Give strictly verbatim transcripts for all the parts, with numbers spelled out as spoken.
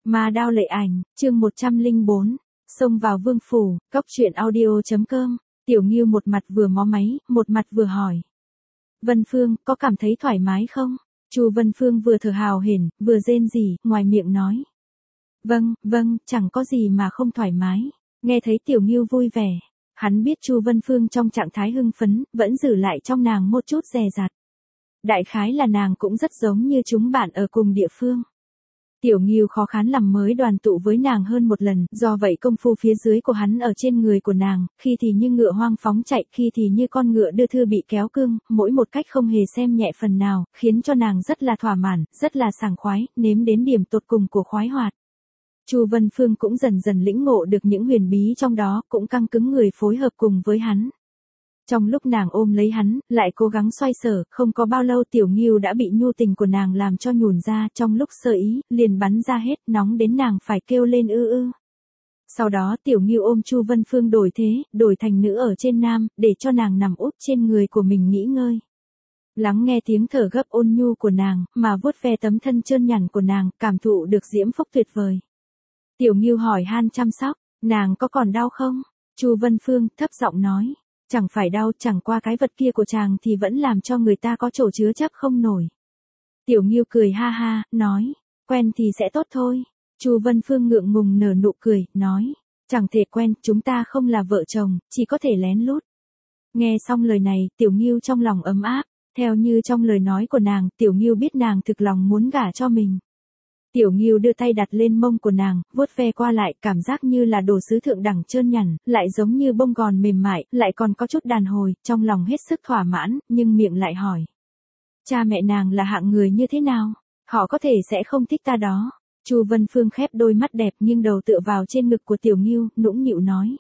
Ma đao lệ ảnh, chương một trăm lẻ bốn, xông vào vương phủ, cóc truyện audio chấm com. Tiểu Ngưu một mặt vừa mó máy, một mặt vừa hỏi. Vân Phương, có cảm thấy thoải mái không? Chu Vân Phương vừa thở hào hển, vừa rên rỉ, ngoài miệng nói. Vâng, vâng, chẳng có gì mà không thoải mái. Nghe thấy Tiểu Ngưu vui vẻ. Hắn biết Chu Vân Phương trong trạng thái hưng phấn, vẫn giữ lại trong nàng một chút dè dặt. Đại khái là nàng cũng rất giống như chúng bạn ở cùng địa phương. Tiểu Ngưu khó khăn lắm mới đoàn tụ với nàng hơn một lần, do vậy công phu phía dưới của hắn ở trên người của nàng, khi thì như ngựa hoang phóng chạy, khi thì như con ngựa đưa thư bị kéo cương, mỗi một cách không hề xem nhẹ phần nào, khiến cho nàng rất là thỏa mãn, rất là sảng khoái, nếm đến điểm tột cùng của khoái hoạt. Chu Vân Phương cũng dần dần lĩnh ngộ được những huyền bí trong đó, cũng căng cứng người phối hợp cùng với hắn. Trong lúc nàng ôm lấy hắn, lại cố gắng xoay sở, không có bao lâu Tiểu Ngưu đã bị nhu tình của nàng làm cho nhùn ra, trong lúc sơ ý, liền bắn ra hết, nóng đến nàng phải kêu lên ư ư. Sau đó Tiểu Ngưu ôm Chu Vân Phương đổi thế, đổi thành nữ ở trên nam, để cho nàng nằm úp trên người của mình nghỉ ngơi. Lắng nghe tiếng thở gấp ôn nhu của nàng, mà vuốt ve tấm thân trơn nhẵn của nàng, cảm thụ được diễm phúc tuyệt vời. Tiểu Ngưu hỏi han chăm sóc, nàng có còn đau không? Chu Vân Phương thấp giọng nói. Chẳng phải đau, chẳng qua cái vật kia của chàng thì vẫn làm cho người ta có chỗ chứa chấp không nổi. Tiểu Ngưu cười ha ha, nói, quen thì sẽ tốt thôi. Chu Vân Phương ngượng ngùng nở nụ cười, nói, chẳng thể quen, chúng ta không là vợ chồng, chỉ có thể lén lút. Nghe xong lời này, Tiểu Ngưu trong lòng ấm áp, theo như trong lời nói của nàng, Tiểu Ngưu biết nàng thực lòng muốn gả cho mình. Tiểu Ngưu đưa tay đặt lên mông của nàng, vuốt ve qua lại, cảm giác như là đồ sứ thượng đẳng trơn nhẵn, lại giống như bông gòn mềm mại, lại còn có chút đàn hồi, trong lòng hết sức thỏa mãn, nhưng miệng lại hỏi. Cha mẹ nàng là hạng người như thế nào? Họ có thể sẽ không thích ta đó. Chu Vân Phương khép đôi mắt đẹp nghiêng đầu tựa vào trên ngực của Tiểu Ngưu, nũng nịu nói.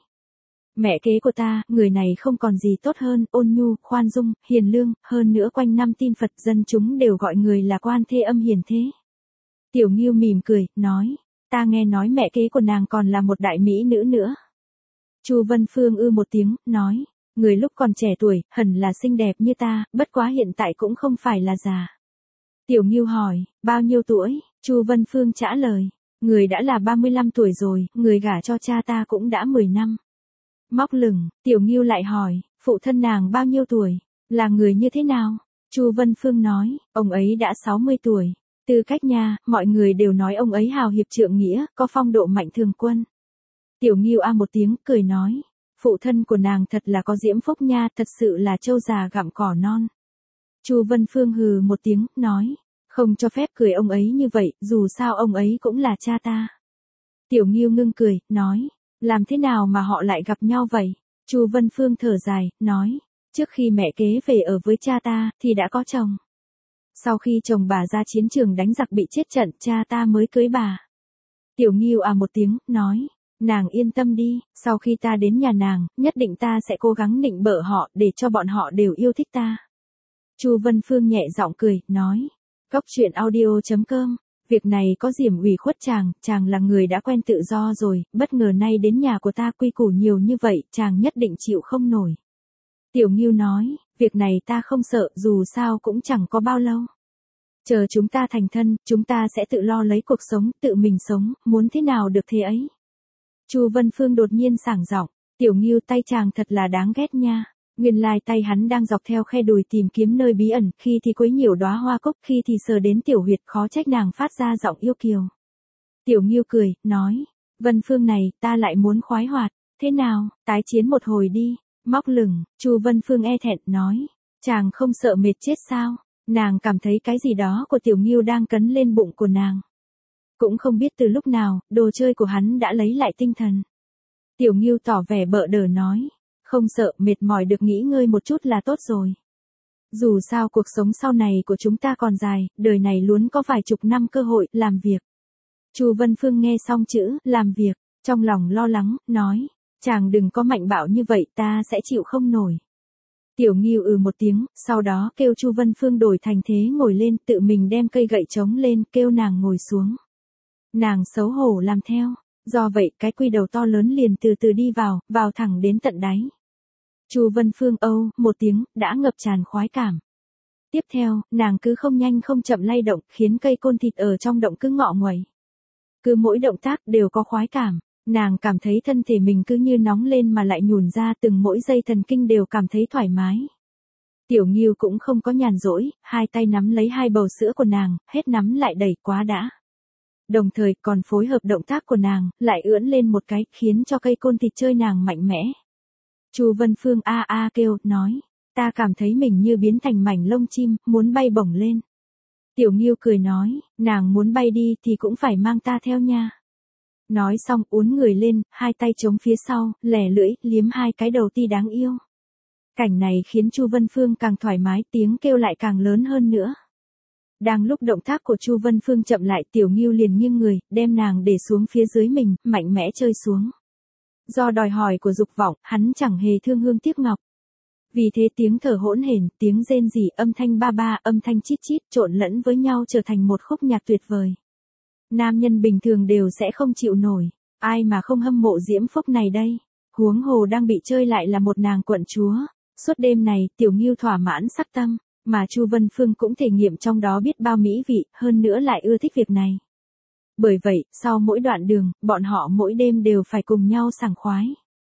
Mẹ kế của ta, người này không còn gì tốt hơn, ôn nhu, khoan dung, hiền lương, hơn nữa quanh năm tin Phật dân chúng đều gọi người là quan thê âm hiền thế. Tiểu Ngưu mỉm cười, nói, ta nghe nói mẹ kế của nàng còn là một đại mỹ nữ nữa. Chu Vân Phương ư một tiếng, nói, người lúc còn trẻ tuổi, hẳn là xinh đẹp như ta, bất quá hiện tại cũng không phải là già. Tiểu Ngưu hỏi, bao nhiêu tuổi? Chu Vân Phương trả lời, người đã là ba mươi lăm tuổi rồi, người gả cho cha ta cũng đã mười năm. Móc lửng, Tiểu Ngưu lại hỏi, phụ thân nàng bao nhiêu tuổi? Là người như thế nào? Chu Vân Phương nói, ông ấy đã sáu mươi tuổi. Tư cách nha, mọi người đều nói ông ấy hào hiệp trượng nghĩa, có phong độ mạnh thường quân. Tiểu Ngưu a một tiếng, cười nói, phụ thân của nàng thật là có diễm phúc nha, thật sự là trâu già gặm cỏ non. Chu Vân Phương hừ một tiếng, nói, không cho phép cười ông ấy như vậy, dù sao ông ấy cũng là cha ta. Tiểu Ngưu ngưng cười, nói, làm thế nào mà họ lại gặp nhau vậy? Chu Vân Phương thở dài, nói, trước khi mẹ kế về ở với cha ta, thì đã có chồng. Sau khi chồng bà ra chiến trường đánh giặc bị chết trận, cha ta mới cưới bà. Tiểu Ngưu à một tiếng, nói, nàng yên tâm đi, sau khi ta đến nhà nàng, nhất định ta sẽ cố gắng nịnh bợ họ, để cho bọn họ đều yêu thích ta. Chu Vân Phương nhẹ giọng cười, nói, cóc truyện audio chấm com, việc này có diểm ủy khuất chàng, chàng là người đã quen tự do rồi, bất ngờ nay đến nhà của ta quy củ nhiều như vậy, chàng nhất định chịu không nổi. Tiểu Ngưu nói, việc này ta không sợ, dù sao cũng chẳng có bao lâu. Chờ chúng ta thành thân, chúng ta sẽ tự lo lấy cuộc sống, tự mình sống, muốn thế nào được thế ấy. Chu Vân Phương đột nhiên sảng giọng, Tiểu Ngưu tay chàng thật là đáng ghét nha. Nguyên lai tay hắn đang dọc theo khe đùi tìm kiếm nơi bí ẩn, khi thì quấy nhiễu đóa hoa cúc, khi thì sờ đến tiểu huyệt, khó trách nàng phát ra giọng yêu kiều. Tiểu Ngưu cười, nói, Vân Phương này, ta lại muốn khoái hoạt, thế nào, tái chiến một hồi đi. Móc lửng, Chu Vân Phương e thẹn, nói, chàng không sợ mệt chết sao? Nàng cảm thấy cái gì đó của Tiểu Ngưu đang cấn lên bụng của nàng. Cũng không biết từ lúc nào, đồ chơi của hắn đã lấy lại tinh thần. Tiểu Ngưu tỏ vẻ bợ đỡ nói, không sợ, mệt mỏi được nghỉ ngơi một chút là tốt rồi. Dù sao cuộc sống sau này của chúng ta còn dài, đời này luôn có vài chục năm cơ hội làm việc. Chu Vân Phương nghe xong chữ làm việc, trong lòng lo lắng, nói, chàng đừng có mạnh bạo như vậy, ta sẽ chịu không nổi. Tiểu Ngưu ừ một tiếng, sau đó kêu Chu Vân Phương đổi thành thế ngồi lên, tự mình đem cây gậy trống lên, kêu nàng ngồi xuống. Nàng xấu hổ làm theo, do vậy cái quy đầu to lớn liền từ từ đi vào, vào thẳng đến tận đáy. Chu Vân Phương âu, một tiếng, đã ngập tràn khoái cảm. Tiếp theo, nàng cứ không nhanh không chậm lay động, khiến cây côn thịt ở trong động cứ ngọ nguậy. Cứ mỗi động tác đều có khoái cảm, nàng cảm thấy thân thể mình cứ như nóng lên mà lại nhùn ra, từng mỗi dây thần kinh đều cảm thấy thoải mái. Tiểu Ngưu cũng không có nhàn rỗi, hai tay nắm lấy hai bầu sữa của nàng, hết nắm lại đẩy quá đã. Đồng thời còn phối hợp động tác của nàng, lại ưỡn lên một cái, khiến cho cây côn thịt chơi nàng mạnh mẽ. Chu Vân Phương a a kêu, nói, ta cảm thấy mình như biến thành mảnh lông chim, muốn bay bổng lên. Tiểu Ngưu cười nói, nàng muốn bay đi thì cũng phải mang ta theo nha. Nói xong uốn người lên, hai tay chống phía sau, lẻ lưỡi, liếm hai cái đầu ti đáng yêu. Cảnh này khiến Chu Vân Phương càng thoải mái, tiếng kêu lại càng lớn hơn nữa. Đang lúc động tác của Chu Vân Phương chậm lại, Tiểu Ngưu liền nghiêng người, đem nàng để xuống phía dưới mình, mạnh mẽ chơi xuống. Do đòi hỏi của dục vọng, hắn chẳng hề thương hương tiếc ngọc. Vì thế tiếng thở hỗn hển, tiếng rên rỉ, âm thanh ba ba, âm thanh chít chít trộn lẫn với nhau trở thành một khúc nhạc tuyệt vời. Nam nhân bình thường đều sẽ không chịu nổi, ai mà không hâm mộ diễm phúc này đây. Huống hồ đang bị chơi lại là một nàng quận chúa. Suốt đêm này, Tiểu Ngưu thỏa mãn sắc tâm, mà Chu Vân Phương cũng thể nghiệm trong đó biết bao mỹ vị, hơn nữa lại ưa thích việc này. Bởi vậy, sau mỗi đoạn đường, bọn họ mỗi đêm đều phải cùng nhau sảng khoái.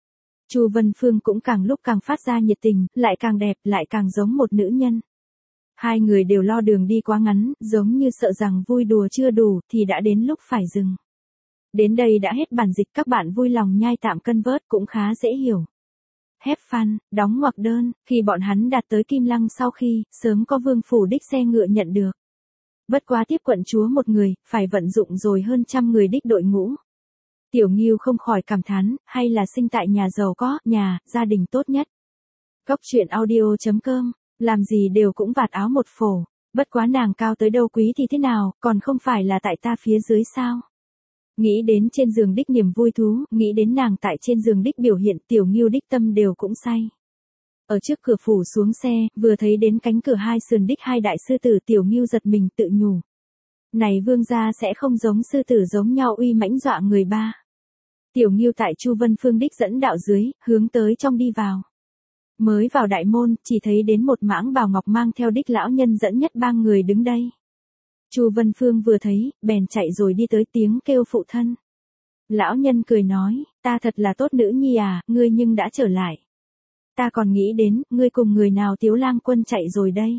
Chu Vân Phương cũng càng lúc càng phát ra nhiệt tình, lại càng đẹp, lại càng giống một nữ nhân. Hai người đều lo đường đi quá ngắn, giống như sợ rằng vui đùa chưa đủ, thì đã đến lúc phải dừng. Đến đây đã hết bản dịch, các bạn vui lòng nhai tạm cân vớt cũng khá dễ hiểu. Have fun, đóng ngoặc đơn, khi bọn hắn đạt tới Kim Lăng sau khi, sớm có vương phủ đích xe ngựa nhận được. Bất quá tiếp quận chúa một người, phải vận dụng rồi hơn trăm người đích đội ngũ. Tiểu Ngưu không khỏi cảm thán, hay là sinh tại nhà giàu có, nhà, gia đình tốt nhất. Cóc truyện audio chấm com, làm gì đều cũng vạt áo một phổ, bất quá nàng cao tới đâu quý thì thế nào, còn không phải là tại ta phía dưới sao. Nghĩ đến trên giường đích niềm vui thú, nghĩ đến nàng tại trên giường đích biểu hiện, Tiểu Ngưu đích tâm đều cũng say. Ở trước cửa phủ xuống xe, vừa thấy đến cánh cửa hai sườn đích hai đại sư tử, Tiểu Ngưu giật mình tự nhủ. Này vương gia sẽ không giống sư tử giống nhau uy mãnh dọa người ba. Tiểu Ngưu tại Chu Vân Phương đích dẫn đạo dưới, hướng tới trong đi vào. Mới vào đại môn, chỉ thấy đến một mãng bào ngọc mang theo đích lão nhân dẫn nhất ba người đứng đây. Chu Vân Phương vừa thấy, bèn chạy rồi đi tới tiếng kêu phụ thân. Lão nhân cười nói, ta thật là tốt nữ nhi à, ngươi nhưng đã trở lại. Ta còn nghĩ đến, ngươi cùng người nào Tiếu Lang Quân chạy rồi đây.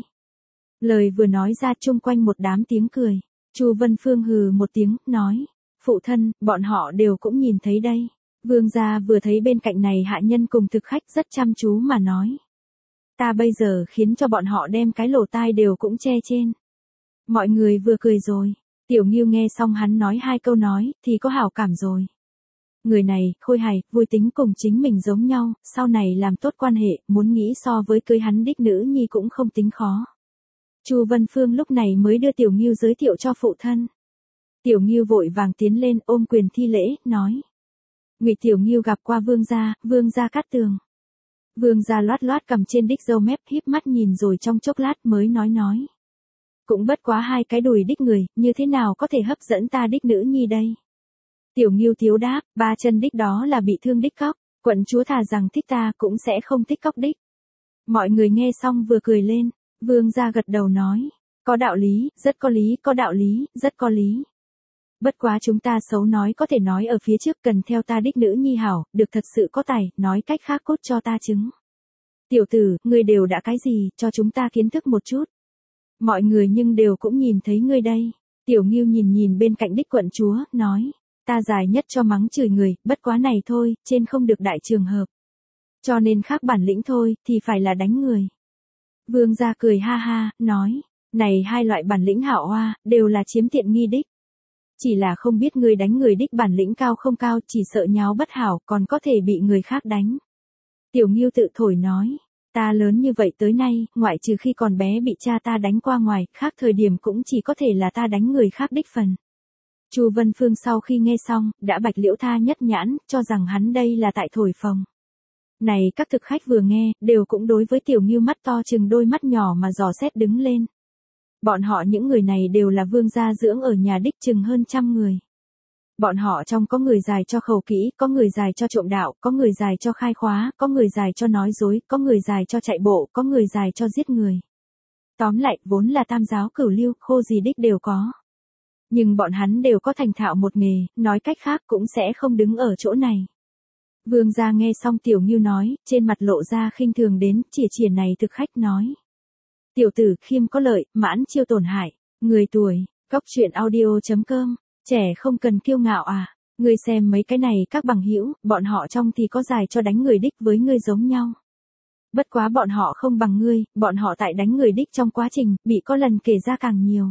Lời vừa nói ra chung quanh một đám tiếng cười. Chu Vân Phương hừ một tiếng, nói, phụ thân, bọn họ đều cũng nhìn thấy đây. Vương gia vừa thấy bên cạnh này hạ nhân cùng thực khách rất chăm chú mà nói. Ta bây giờ khiến cho bọn họ đem cái lỗ tai đều cũng che trên. Mọi người vừa cười rồi. Tiểu Ngưu nghe xong hắn nói hai câu nói, thì có hảo cảm rồi. Người này, khôi hài, vui tính cùng chính mình giống nhau, sau này làm tốt quan hệ, muốn nghĩ so với cưới hắn đích nữ nhi cũng không tính khó. Chu Vân Phương lúc này mới đưa Tiểu Ngưu giới thiệu cho phụ thân. Tiểu Ngưu vội vàng tiến lên ôm quyền thi lễ, nói. Ngụy Tiểu Ngưu gặp qua vương gia, vương gia cát tường. Vương gia loát loát cầm trên đích râu mép, híp mắt nhìn rồi trong chốc lát mới nói nói. Cũng bất quá hai cái đùi đích người, như thế nào có thể hấp dẫn ta đích nữ nhi đây? Tiểu Ngưu thiếu đáp, ba chân đích đó là bị thương đích cóc, quận chúa thà rằng thích ta cũng sẽ không thích cóc đích. Mọi người nghe xong vừa cười lên, vương gia gật đầu nói, có đạo lý, rất có lý, có đạo lý, rất có lý. Bất quá chúng ta xấu nói có thể nói ở phía trước, cần theo ta đích nữ nhi hảo, được thật sự có tài, nói cách khác cốt cho ta chứng. Tiểu tử, ngươi đều đã cái gì, cho chúng ta kiến thức một chút. Mọi người nhưng đều cũng nhìn thấy ngươi đây. Tiểu Ngưu nhìn nhìn bên cạnh đích quận chúa, nói, ta dài nhất cho mắng chửi người, bất quá này thôi, trên không được đại trường hợp. Cho nên khác bản lĩnh thôi, thì phải là đánh người. Vương gia cười ha ha, nói, này hai loại bản lĩnh hảo hoa, đều là chiếm tiện nghi đích. Chỉ là không biết người đánh người đích bản lĩnh cao không cao, chỉ sợ nháo bất hảo, còn có thể bị người khác đánh. Tiểu Ngưu tự thổi nói, ta lớn như vậy tới nay, ngoại trừ khi còn bé bị cha ta đánh qua ngoài, khác thời điểm cũng chỉ có thể là ta đánh người khác đích phần. Chu Vân Phương sau khi nghe xong, đã bạch liễu tha nhất nhãn, cho rằng hắn đây là tại thổi phồng. Này các thực khách vừa nghe, đều cũng đối với Tiểu Ngưu mắt to chừng đôi mắt nhỏ mà dò xét đứng lên. Bọn họ những người này đều là vương gia dưỡng ở nhà đích chừng hơn trăm người. Bọn họ trong có người dài cho khẩu kỹ, có người dài cho trộm đạo, có người dài cho khai khóa, có người dài cho nói dối, có người dài cho chạy bộ, có người dài cho giết người. Tóm lại, vốn là tam giáo cửu lưu, khô gì đích đều có. Nhưng bọn hắn đều có thành thạo một nghề, nói cách khác cũng sẽ không đứng ở chỗ này. Vương gia nghe xong Tiểu Ngưu nói, trên mặt lộ ra khinh thường đến, chỉ chỉ này thực khách nói. Tiểu tử khiêm có lợi, mãn chiêu tổn hại, người tuổi, cóc truyện audio chấm com, trẻ không cần kiêu ngạo à, ngươi xem mấy cái này các bằng hữu, bọn họ trong thì có dài cho đánh người đích với ngươi giống nhau. Bất quá bọn họ không bằng ngươi, bọn họ tại đánh người đích trong quá trình, bị có lần kể ra càng nhiều.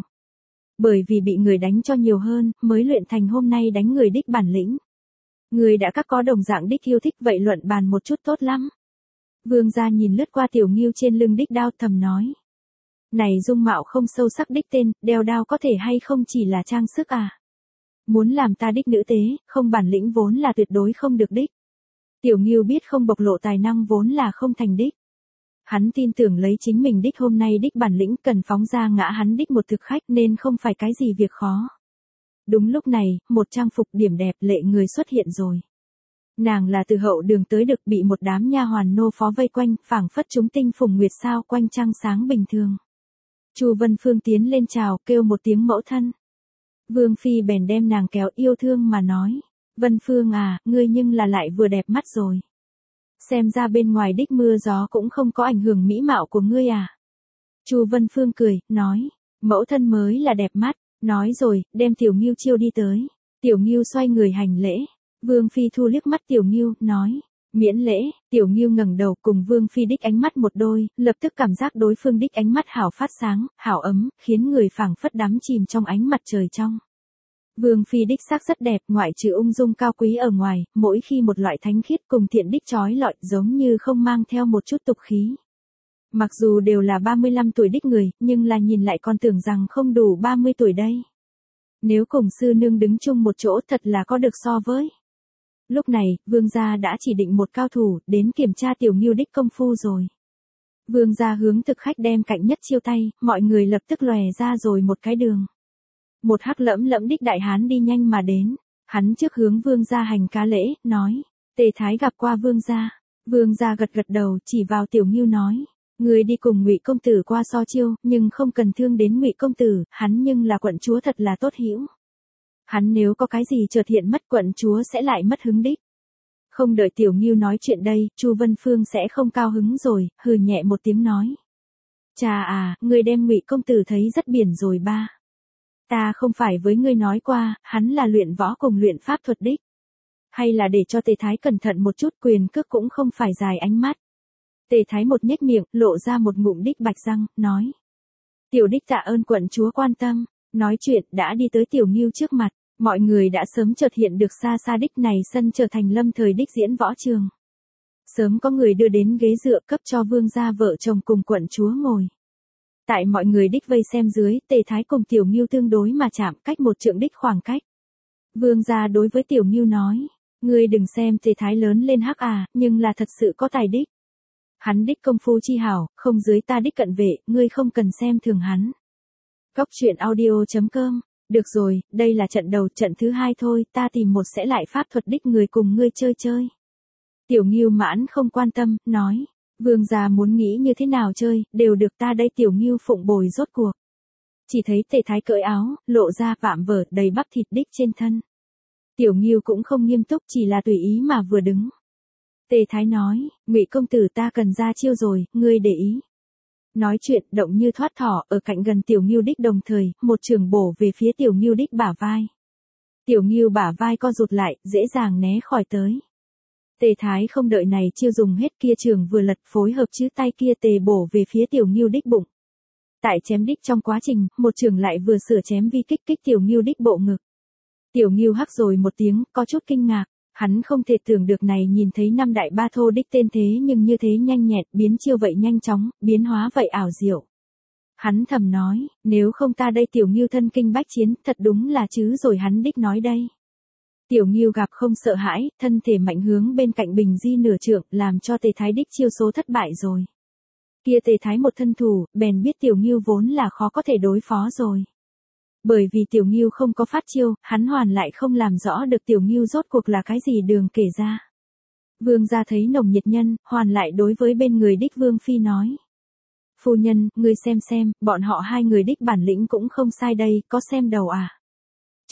Bởi vì bị người đánh cho nhiều hơn, mới luyện thành hôm nay đánh người đích bản lĩnh. Người đã các có đồng dạng đích yêu thích vậy luận bàn một chút tốt lắm. Vương gia nhìn lướt qua Tiểu Ngưu trên lưng đích đao thầm nói. Này dung mạo không sâu sắc đích tên, đeo đao có thể hay không chỉ là trang sức à? Muốn làm ta đích nữ tế, không bản lĩnh vốn là tuyệt đối không được đích. Tiểu Ngưu biết không bộc lộ tài năng vốn là không thành đích. Hắn tin tưởng lấy chính mình đích hôm nay đích bản lĩnh cần phóng ra ngã hắn đích một thực khách nên không phải cái gì việc khó. Đúng lúc này, một trang phục điểm đẹp lệ người xuất hiện rồi. Nàng là từ hậu đường tới được bị một đám nha hoàn nô phó vây quanh, phảng phất chúng tinh phùng nguyệt sao quanh trăng sáng bình thường. Chu Vân Phương tiến lên chào, kêu một tiếng mẫu thân. Vương phi bèn đem nàng kéo yêu thương mà nói, Vân Phương à, ngươi nhưng là lại vừa đẹp mắt rồi. Xem ra bên ngoài đích mưa gió cũng không có ảnh hưởng mỹ mạo của ngươi à. Chu Vân Phương cười, nói, mẫu thân mới là đẹp mắt, nói rồi, đem Tiểu Ngưu chiêu đi tới. Tiểu Ngưu xoay người hành lễ, Vương phi thu liếc mắt Tiểu Ngưu, nói, miễn lễ. Tiểu Ngưu ngẩng đầu cùng Vương phi đích ánh mắt một đôi, lập tức cảm giác đối phương đích ánh mắt hảo phát sáng, hảo ấm, khiến người phảng phất đắm chìm trong ánh mặt trời trong. Vương phi đích xác rất đẹp, ngoại trừ ung dung cao quý ở ngoài, mỗi khi một loại thánh khiết cùng thiện đích chói lọi, giống như không mang theo một chút tục khí. Mặc dù đều là ba mươi lăm tuổi đích người, nhưng là nhìn lại còn tưởng rằng không đủ ba mươi tuổi đây. Nếu cùng sư nương đứng chung một chỗ thật là có được so với. Lúc này, vương gia đã chỉ định một cao thủ, đến kiểm tra Tiểu Ngưu đích công phu rồi. Vương gia hướng thực khách đem cạnh nhất chiêu tay, mọi người lập tức lòe ra rồi một cái đường. Một hắc lẫm lẫm đích đại hán đi nhanh mà đến, hắn trước hướng vương gia hành cá lễ, nói, Tề Thái gặp qua vương gia. Vương gia gật gật đầu, chỉ vào Tiểu Ngưu nói, người đi cùng Ngụy công tử qua so chiêu, nhưng không cần thương đến Ngụy công tử, hắn nhưng là quận chúa thật là tốt hữu. Hắn nếu có cái gì chợt hiện mất quận chúa sẽ lại mất hứng đích. Không đợi Tiểu Ngưu nói chuyện đây, Chu Vân Phương sẽ không cao hứng rồi, hừ nhẹ một tiếng nói. Chà à, người đem Ngụy công tử thấy rất biển rồi ba. Ta không phải với ngươi nói qua, hắn là luyện võ cùng luyện pháp thuật đích. Hay là để cho Tề Thái cẩn thận một chút, quyền cước cũng không phải dài ánh mắt. Tề Thái một nhếch miệng, lộ ra một ngụm đích bạch răng, nói. Tiểu đích tạ ơn quận chúa quan tâm. Nói chuyện đã đi tới Tiểu Ngưu trước mặt, mọi người đã sớm chợt hiện được xa xa đích này sân trở thành lâm thời đích diễn võ trường. Sớm có người đưa đến ghế dựa cấp cho vương gia vợ chồng cùng quận chúa ngồi. Tại mọi người đích vây xem dưới, Tề Thái cùng Tiểu Ngưu tương đối mà chạm cách một trượng đích khoảng cách. Vương gia đối với Tiểu Ngưu nói, ngươi đừng xem Tề Thái lớn lên hắc à, nhưng là thật sự có tài đích. Hắn đích công phu chi hảo, không dưới ta đích cận vệ, ngươi không cần xem thường hắn. Cóc truyện audio chấm com, được rồi, đây là trận đầu, trận thứ hai thôi, ta tìm một sẽ lại pháp thuật đích người cùng ngươi chơi chơi. Tiểu Ngưu mãn không quan tâm, nói. Vương gia muốn nghĩ như thế nào chơi, đều được ta đây Tiểu Ngưu phụng bồi rốt cuộc. Chỉ thấy Tề Thái cởi áo, lộ ra vạm vỡ đầy bắp thịt đích trên thân. Tiểu Ngưu cũng không nghiêm túc, chỉ là tùy ý mà vừa đứng. Tề Thái nói, Ngụy công tử ta cần ra chiêu rồi, ngươi để ý. Nói chuyện, động như thoát thỏ, ở cạnh gần Tiểu Ngưu đích đồng thời, một trường bổ về phía Tiểu Ngưu đích bả vai. Tiểu Ngưu bả vai co rụt lại, dễ dàng né khỏi tới. Tề Thái không đợi này chiêu dùng hết, kia trường vừa lật phối hợp chứ tay kia tề bổ về phía Tiểu Ngưu đích bụng. Tại chém đích trong quá trình, một trường lại vừa sửa chém vi kích kích Tiểu Ngưu đích bộ ngực. Tiểu Ngưu hắc rồi một tiếng, có chút kinh ngạc, hắn không thể tưởng được này nhìn thấy năm đại ba thô đích tên thế nhưng như thế nhanh nhẹn, biến chiêu vậy nhanh chóng, biến hóa vậy ảo diệu. Hắn thầm nói, nếu không ta đây Tiểu Ngưu thân kinh bách chiến, thật đúng là chứ rồi hắn đích nói đây. Tiểu Ngưu gặp không sợ hãi, thân thể mạnh hướng bên cạnh bình di nửa trượng, làm cho Tề Thái đích chiêu số thất bại rồi. Kia Tề Thái một thân thủ, bèn biết Tiểu Ngưu vốn là khó có thể đối phó rồi. Bởi vì Tiểu Ngưu không có phát chiêu, hắn hoàn lại không làm rõ được Tiểu Ngưu rốt cuộc là cái gì đường kể ra. Vương gia thấy nồng nhiệt nhân, hoàn lại đối với bên người đích Vương Phi nói. Phu nhân, ngươi xem xem, bọn họ hai người đích bản lĩnh cũng không sai đây, có xem đầu à.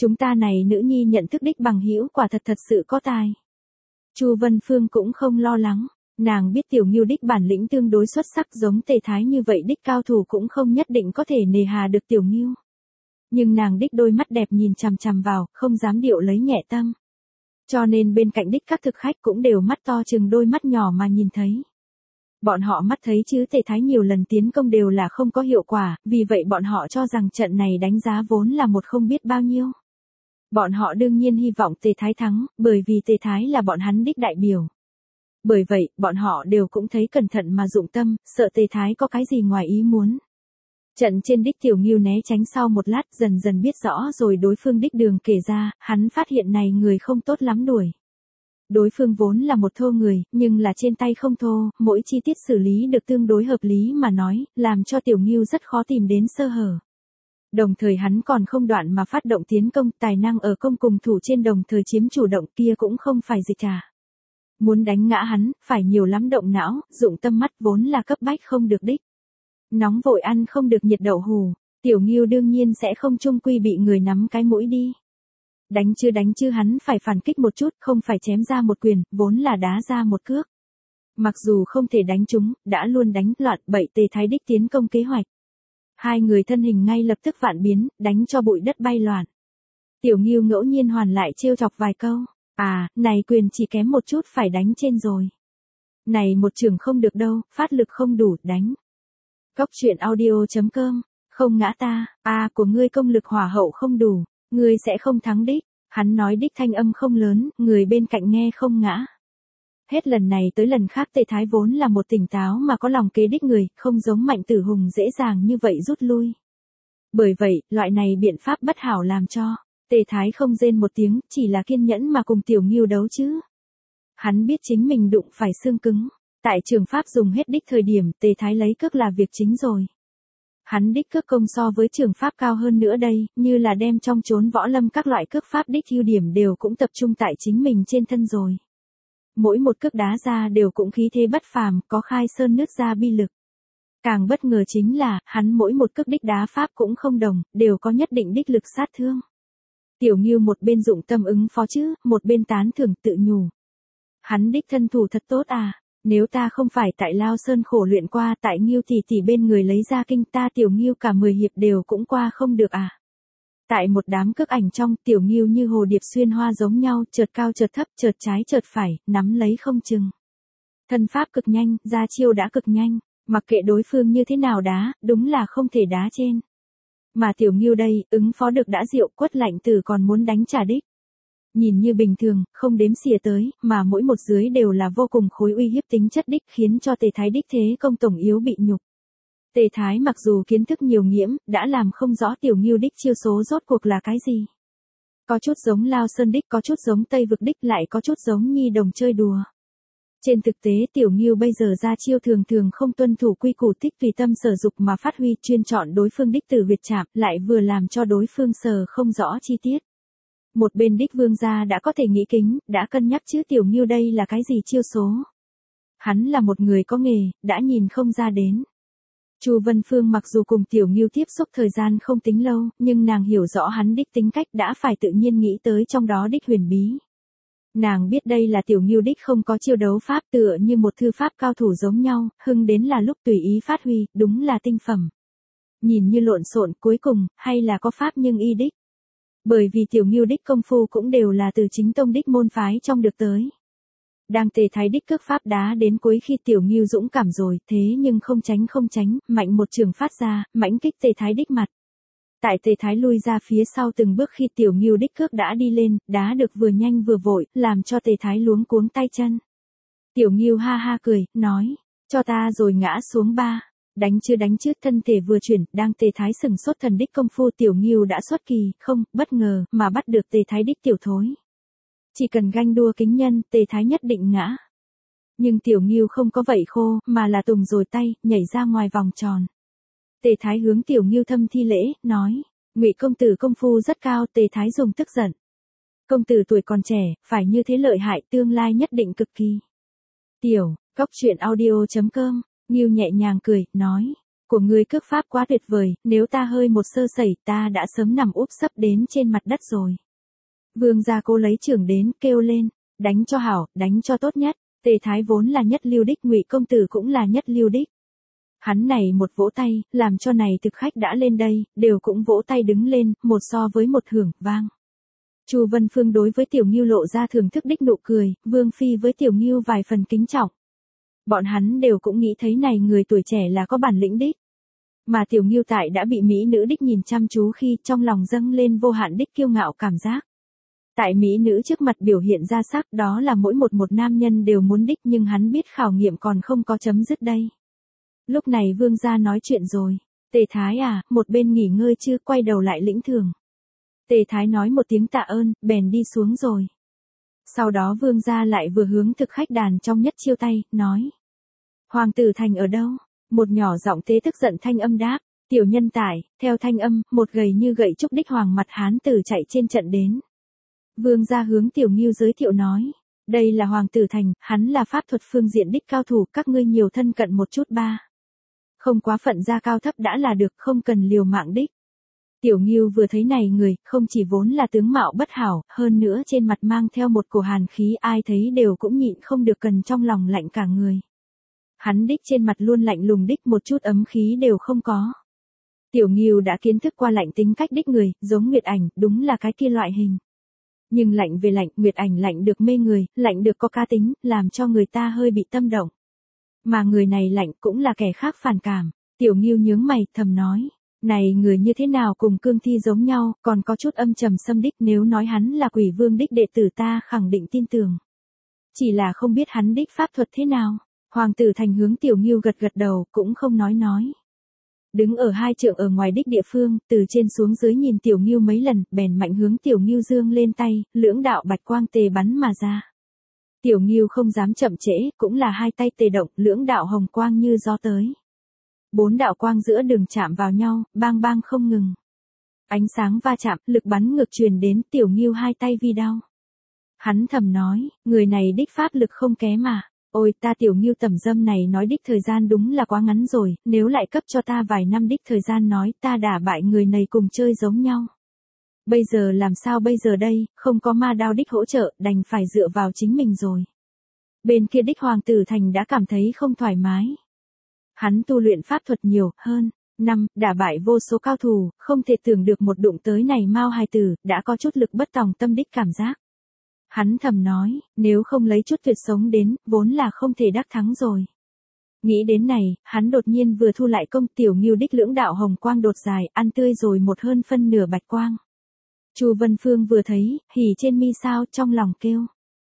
Chúng ta này nữ nhi nhận thức đích bằng hữu quả thật thật sự có tài. Chu Vân Phương cũng không lo lắng, nàng biết Tiểu Ngưu đích bản lĩnh tương đối xuất sắc, giống Tề Thái như vậy đích cao thủ cũng không nhất định có thể nề hà được Tiểu Ngưu. Nhưng nàng đích đôi mắt đẹp nhìn chằm chằm vào, không dám điệu lấy nhẹ tâm. Cho nên bên cạnh đích các thực khách cũng đều mắt to chừng đôi mắt nhỏ mà nhìn thấy. Bọn họ mắt thấy chứ Tề Thái nhiều lần tiến công đều là không có hiệu quả, vì vậy bọn họ cho rằng trận này đánh giá vốn là một không biết bao nhiêu. Bọn họ đương nhiên hy vọng Tề Thái thắng, bởi vì Tề Thái là bọn hắn đích đại biểu. Bởi vậy, bọn họ đều cũng thấy cẩn thận mà dụng tâm, sợ Tề Thái có cái gì ngoài ý muốn. Trận trên đích Tiểu Ngưu né tránh sau một lát dần dần biết rõ rồi đối phương đích đường kể ra, hắn phát hiện này người không tốt lắm đuổi. Đối phương vốn là một thô người, nhưng là trên tay không thô, mỗi chi tiết xử lý được tương đối hợp lý mà nói, làm cho Tiểu Ngưu rất khó tìm đến sơ hở. Đồng thời hắn còn không đoạn mà phát động tiến công, tài năng ở công cùng thủ trên đồng thời chiếm chủ động kia cũng không phải dịch trà. Muốn đánh ngã hắn, phải nhiều lắm động não, dụng tâm mắt vốn là cấp bách không được đích. Nóng vội ăn không được nhiệt đậu hù, Tiểu Ngưu đương nhiên sẽ không chung quy bị người nắm cái mũi đi. Đánh chưa đánh chưa hắn phải phản kích một chút, không phải chém ra một quyền, vốn là đá ra một cước. Mặc dù không thể đánh chúng, đã luôn đánh loạn bậy Tề Thái đích tiến công kế hoạch. Hai người thân hình ngay lập tức vạn biến, đánh cho bụi đất bay loạn. Tiểu Ngưu ngẫu nhiên hoàn lại trêu chọc vài câu. À, này quyền chỉ kém một chút phải đánh trên rồi. Này một trường không được đâu, phát lực không đủ, đánh. Cóc truyện audio chấm com, không ngã ta, à của ngươi công lực hỏa hậu không đủ, ngươi sẽ không thắng đích. Hắn nói đích thanh âm không lớn, người bên cạnh nghe không ngã. Hết lần này tới lần khác Tề Thái vốn là một tỉnh táo mà có lòng kế đích người, không giống Mạnh Tử Hùng dễ dàng như vậy rút lui. Bởi vậy, loại này biện pháp bất hảo làm cho Tề Thái không rên một tiếng, chỉ là kiên nhẫn mà cùng Tiểu Ngưu đấu chứ. Hắn biết chính mình đụng phải xương cứng. Tại trường pháp dùng hết đích thời điểm, Tề Thái lấy cước là việc chính rồi. Hắn đích cước công so với trường pháp cao hơn nữa đây, như là đem trong chốn võ lâm các loại cước pháp đích ưu điểm đều cũng tập trung tại chính mình trên thân rồi. Mỗi một cước đá ra đều cũng khí thế bất phàm, có khai sơn nước ra bi lực. Càng bất ngờ chính là, hắn mỗi một cước đích đá pháp cũng không đồng, đều có nhất định đích lực sát thương. Tiểu Ngưu một bên dụng tâm ứng phó chứ, một bên tán thưởng tự nhủ. Hắn đích thân thủ thật tốt à, nếu ta không phải tại Lao Sơn khổ luyện qua, tại Ngưu tỷ tỷ bên người lấy ra kinh ta Tiểu Ngưu cả mười hiệp đều cũng qua không được à. Tại một đám cước ảnh trong, Tiểu Ngưu như hồ điệp xuyên hoa giống nhau, chợt cao chợt thấp, chợt trái chợt phải, nắm lấy không chừng. Thân pháp cực nhanh, ra chiêu đã cực nhanh, mặc kệ đối phương như thế nào đá, đúng là không thể đá trên. Mà Tiểu Ngưu đây, ứng phó được đã diệu, Quất Lạnh Tử còn muốn đánh trả đích. Nhìn như bình thường, không đếm xỉa tới, mà mỗi một dưới đều là vô cùng khối uy hiếp tính chất đích, khiến cho Tề Thái đích thế công tổng yếu bị nhục. Tề Thái mặc dù kiến thức nhiều nghiễm, đã làm không rõ Tiểu Ngưu đích chiêu số rốt cuộc là cái gì. Có chút giống Lao Sơn đích, có chút giống Tây Vực đích, lại có chút giống nhi đồng chơi đùa. Trên thực tế Tiểu Ngưu bây giờ ra chiêu thường thường không tuân thủ quy củ, thích tùy tâm sở dục mà phát huy, chuyên chọn đối phương đích từ huyệt chạm, lại vừa làm cho đối phương sờ không rõ chi tiết. Một bên đích vương gia đã có thể nghĩ kính, đã cân nhắc chứ Tiểu Ngưu đây là cái gì chiêu số. Hắn là một người có nghề, đã nhìn không ra đến. Chu Vân Phương mặc dù cùng Tiểu Ngưu tiếp xúc thời gian không tính lâu, nhưng nàng hiểu rõ hắn đích tính cách, đã phải tự nhiên nghĩ tới trong đó đích huyền bí. Nàng biết đây là Tiểu Ngưu đích không có chiêu đấu pháp, tựa như một thư pháp cao thủ giống nhau, hưng đến là lúc tùy ý phát huy, đúng là tinh phẩm. Nhìn như lộn xộn, cuối cùng, hay là có pháp nhưng y đích. Bởi vì Tiểu Ngưu đích công phu cũng đều là từ chính tông đích môn phái trong được tới. Đang Tề Thái đích cước pháp đá đến cuối khi Tiểu Ngưu dũng cảm rồi, thế nhưng không tránh không tránh, mạnh một trường phát ra, mãnh kích Tề Thái đích mặt. Tại Tề Thái lui ra phía sau từng bước khi Tiểu Ngưu đích cước đã đi lên, đá được vừa nhanh vừa vội, làm cho Tề Thái luống cuống tay chân. Tiểu Ngưu ha ha cười, nói, cho ta rồi ngã xuống ba. Đánh chưa đánh chứ, thân thể vừa chuyển, đang Tề Thái sừng sốt thần đích công phu Tiểu Ngưu đã xuất kỳ, không, bất ngờ, mà bắt được Tề Thái đích tiểu thối. Chỉ cần ganh đua kính nhân, Tề Thái nhất định ngã. Nhưng Tiểu Ngưu không có vậy khô, mà là tùng rồi tay, nhảy ra ngoài vòng tròn. Tề Thái hướng Tiểu Ngưu thâm thi lễ, nói, Ngụy công tử công phu rất cao. Tề Thái dùng tức giận. Công tử tuổi còn trẻ, phải như thế lợi hại, tương lai nhất định cực kỳ. Tiểu, cóc truyện audio chấm com, Ngưu nhẹ nhàng cười, nói, của ngươi cước pháp quá tuyệt vời, nếu ta hơi một sơ sẩy ta đã sớm nằm úp sấp đến trên mặt đất rồi. Vương gia cố lấy trưởng đến, kêu lên, đánh cho hảo, đánh cho tốt nhất, Tề Thái vốn là nhất lưu đích, Ngụy công tử cũng là nhất lưu đích. Hắn này một vỗ tay, làm cho này thực khách đã lên đây, đều cũng vỗ tay đứng lên, một so với một hưởng, vang. Chu Vân Phương đối với Tiểu Ngưu lộ ra thưởng thức đích nụ cười, Vương Phi với Tiểu Ngưu vài phần kính trọng. Bọn hắn đều cũng nghĩ thấy này người tuổi trẻ là có bản lĩnh đích. Mà Tiểu Ngưu tại đã bị mỹ nữ đích nhìn chăm chú khi trong lòng dâng lên vô hạn đích kiêu ngạo cảm giác. Tại mỹ nữ trước mặt biểu hiện ra sắc đó là mỗi một một nam nhân đều muốn đích nhưng hắn biết khảo nghiệm còn không có chấm dứt đây. Lúc này vương gia nói chuyện rồi, Tề Thái à, một bên nghỉ ngơi chưa, quay đầu lại lĩnh thưởng. Tề Thái nói một tiếng tạ ơn, bèn đi xuống rồi. Sau đó vương gia lại vừa hướng thực khách đàn trong nhất chiêu tay, nói. Hoàng tử Thành ở đâu? Một nhỏ giọng tế tức giận thanh âm đáp, tiểu nhân tải, theo thanh âm, một gầy như gậy trúc đích hoàng mặt hán tử chạy trên trận đến. Vương gia hướng Tiểu Ngưu giới thiệu nói, đây là Hoàng tử Thành, hắn là pháp thuật phương diện đích cao thủ, các ngươi nhiều thân cận một chút ba. Không quá phận ra cao thấp đã là được, không cần liều mạng đích. Tiểu Ngưu vừa thấy này người, không chỉ vốn là tướng mạo bất hảo, hơn nữa trên mặt mang theo một cổ hàn khí ai thấy đều cũng nhịn không được cần trong lòng lạnh cả người. Hắn đích trên mặt luôn lạnh lùng đích một chút ấm khí đều không có. Tiểu Ngưu đã kiến thức qua lạnh tính cách đích người, giống Nguyệt Ảnh, đúng là cái kia loại hình. Nhưng lạnh về lạnh, Nguyệt Ảnh lạnh được mê người, lạnh được có cá tính, làm cho người ta hơi bị tâm động. Mà người này lạnh cũng là kẻ khác phản cảm. Tiểu Ngưu nhướng mày, thầm nói, này người như thế nào cùng Cương Thi giống nhau, còn có chút âm trầm xâm đích, nếu nói hắn là Quỷ Vương đích đệ tử ta khẳng định tin tưởng. Chỉ là không biết hắn đích pháp thuật thế nào. Hoàng tử Thành hướng Tiểu Ngưu gật gật đầu, cũng không nói nói. Đứng ở hai trượng ở ngoài đích địa phương, từ trên xuống dưới nhìn Tiểu Ngưu mấy lần, bèn mạnh hướng Tiểu Ngưu dương lên tay, lưỡng đạo bạch quang tề bắn mà ra. Tiểu Ngưu không dám chậm trễ, cũng là hai tay tề động, lưỡng đạo hồng quang như gió tới. Bốn đạo quang giữa đường chạm vào nhau, bang bang không ngừng. Ánh sáng va chạm, lực bắn ngược truyền đến Tiểu Ngưu hai tay vi đau. Hắn thầm nói, người này đích pháp lực không kém mà. Ôi ta Tiểu Ngưu tẩm dâm này nói đích thời gian đúng là quá ngắn rồi, nếu lại cấp cho ta vài năm đích thời gian nói ta đả bại người này cùng chơi giống nhau. Bây giờ làm sao bây giờ đây, không có ma đao đích hỗ trợ, đành phải dựa vào chính mình rồi. Bên kia đích Hoàng tử Thành đã cảm thấy không thoải mái. Hắn tu luyện pháp thuật nhiều hơn, năm, đả bại vô số cao thủ, không thể tưởng được một đụng tới này Mao hài tử, đã có chút lực bất tòng tâm đích cảm giác. Hắn thầm nói, nếu không lấy chút tuyệt sống đến, vốn là không thể đắc thắng rồi. Nghĩ đến này, hắn đột nhiên vừa thu lại công Tiểu Ngưu đích lưỡng đạo hồng quang đột dài, ăn tươi rồi một hơn phân nửa bạch quang. Chu Vân Phương vừa thấy, hỉ trên mi sao, trong lòng kêu.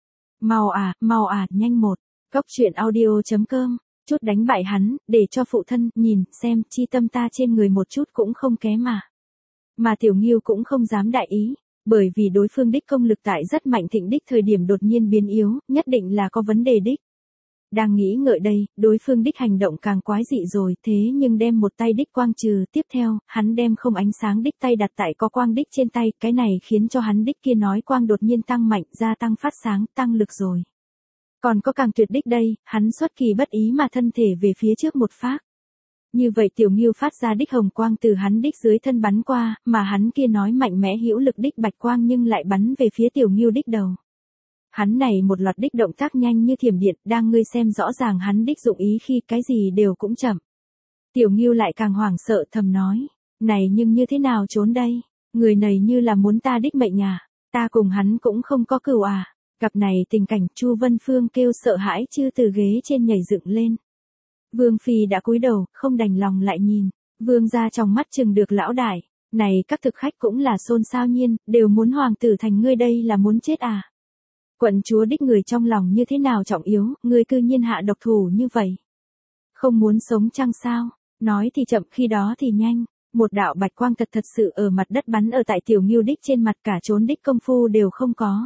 Mau à, mau à, nhanh một. Cốc truyện audio chấm com, chút đánh bại hắn, để cho phụ thân, nhìn, xem, chi tâm ta trên người một chút cũng không kém mà. Mà Tiểu Ngưu cũng không dám đại ý. Bởi vì đối phương đích công lực tại rất mạnh thịnh đích thời điểm đột nhiên biến yếu, nhất định là có vấn đề đích. Đang nghĩ ngợi đây, đối phương đích hành động càng quái dị rồi, thế nhưng đem một tay đích quang trừ, tiếp theo, hắn đem không ánh sáng đích tay đặt tại có quang đích trên tay, cái này khiến cho hắn đích kia nói quang đột nhiên tăng mạnh, gia tăng phát sáng, tăng lực rồi. Còn có càng tuyệt đích đây, hắn xuất kỳ bất ý mà thân thể về phía trước một phát. Như vậy Tiểu Ngưu phát ra đích hồng quang từ hắn đích dưới thân bắn qua, mà hắn kia nói mạnh mẽ hữu lực đích bạch quang nhưng lại bắn về phía Tiểu Ngưu đích đầu. Hắn này một loạt đích động tác nhanh như thiểm điện, đang ngươi xem rõ ràng hắn đích dụng ý khi cái gì đều cũng chậm. Tiểu Ngưu lại càng hoảng sợ thầm nói, này nhưng như thế nào trốn đây, người này như là muốn ta đích mệnh nhà, ta cùng hắn cũng không có cừu à. Gặp này tình cảnh Chu Vân Phương kêu sợ hãi chưa từ ghế trên nhảy dựng lên. Vương Phi đã cúi đầu, không đành lòng lại nhìn, vương gia trong mắt chừng được lão đại, này các thực khách cũng là xôn xao nhiên, đều muốn Hoàng tử Thành ngươi đây là muốn chết à. Quận chúa đích người trong lòng như thế nào trọng yếu, ngươi cư nhiên hạ độc thủ như vậy. Không muốn sống chăng sao, nói thì chậm khi đó thì nhanh, một đạo bạch quang thật thật sự ở mặt đất bắn ở tại Tiểu Ngưu đích trên mặt cả trốn đích công phu đều không có.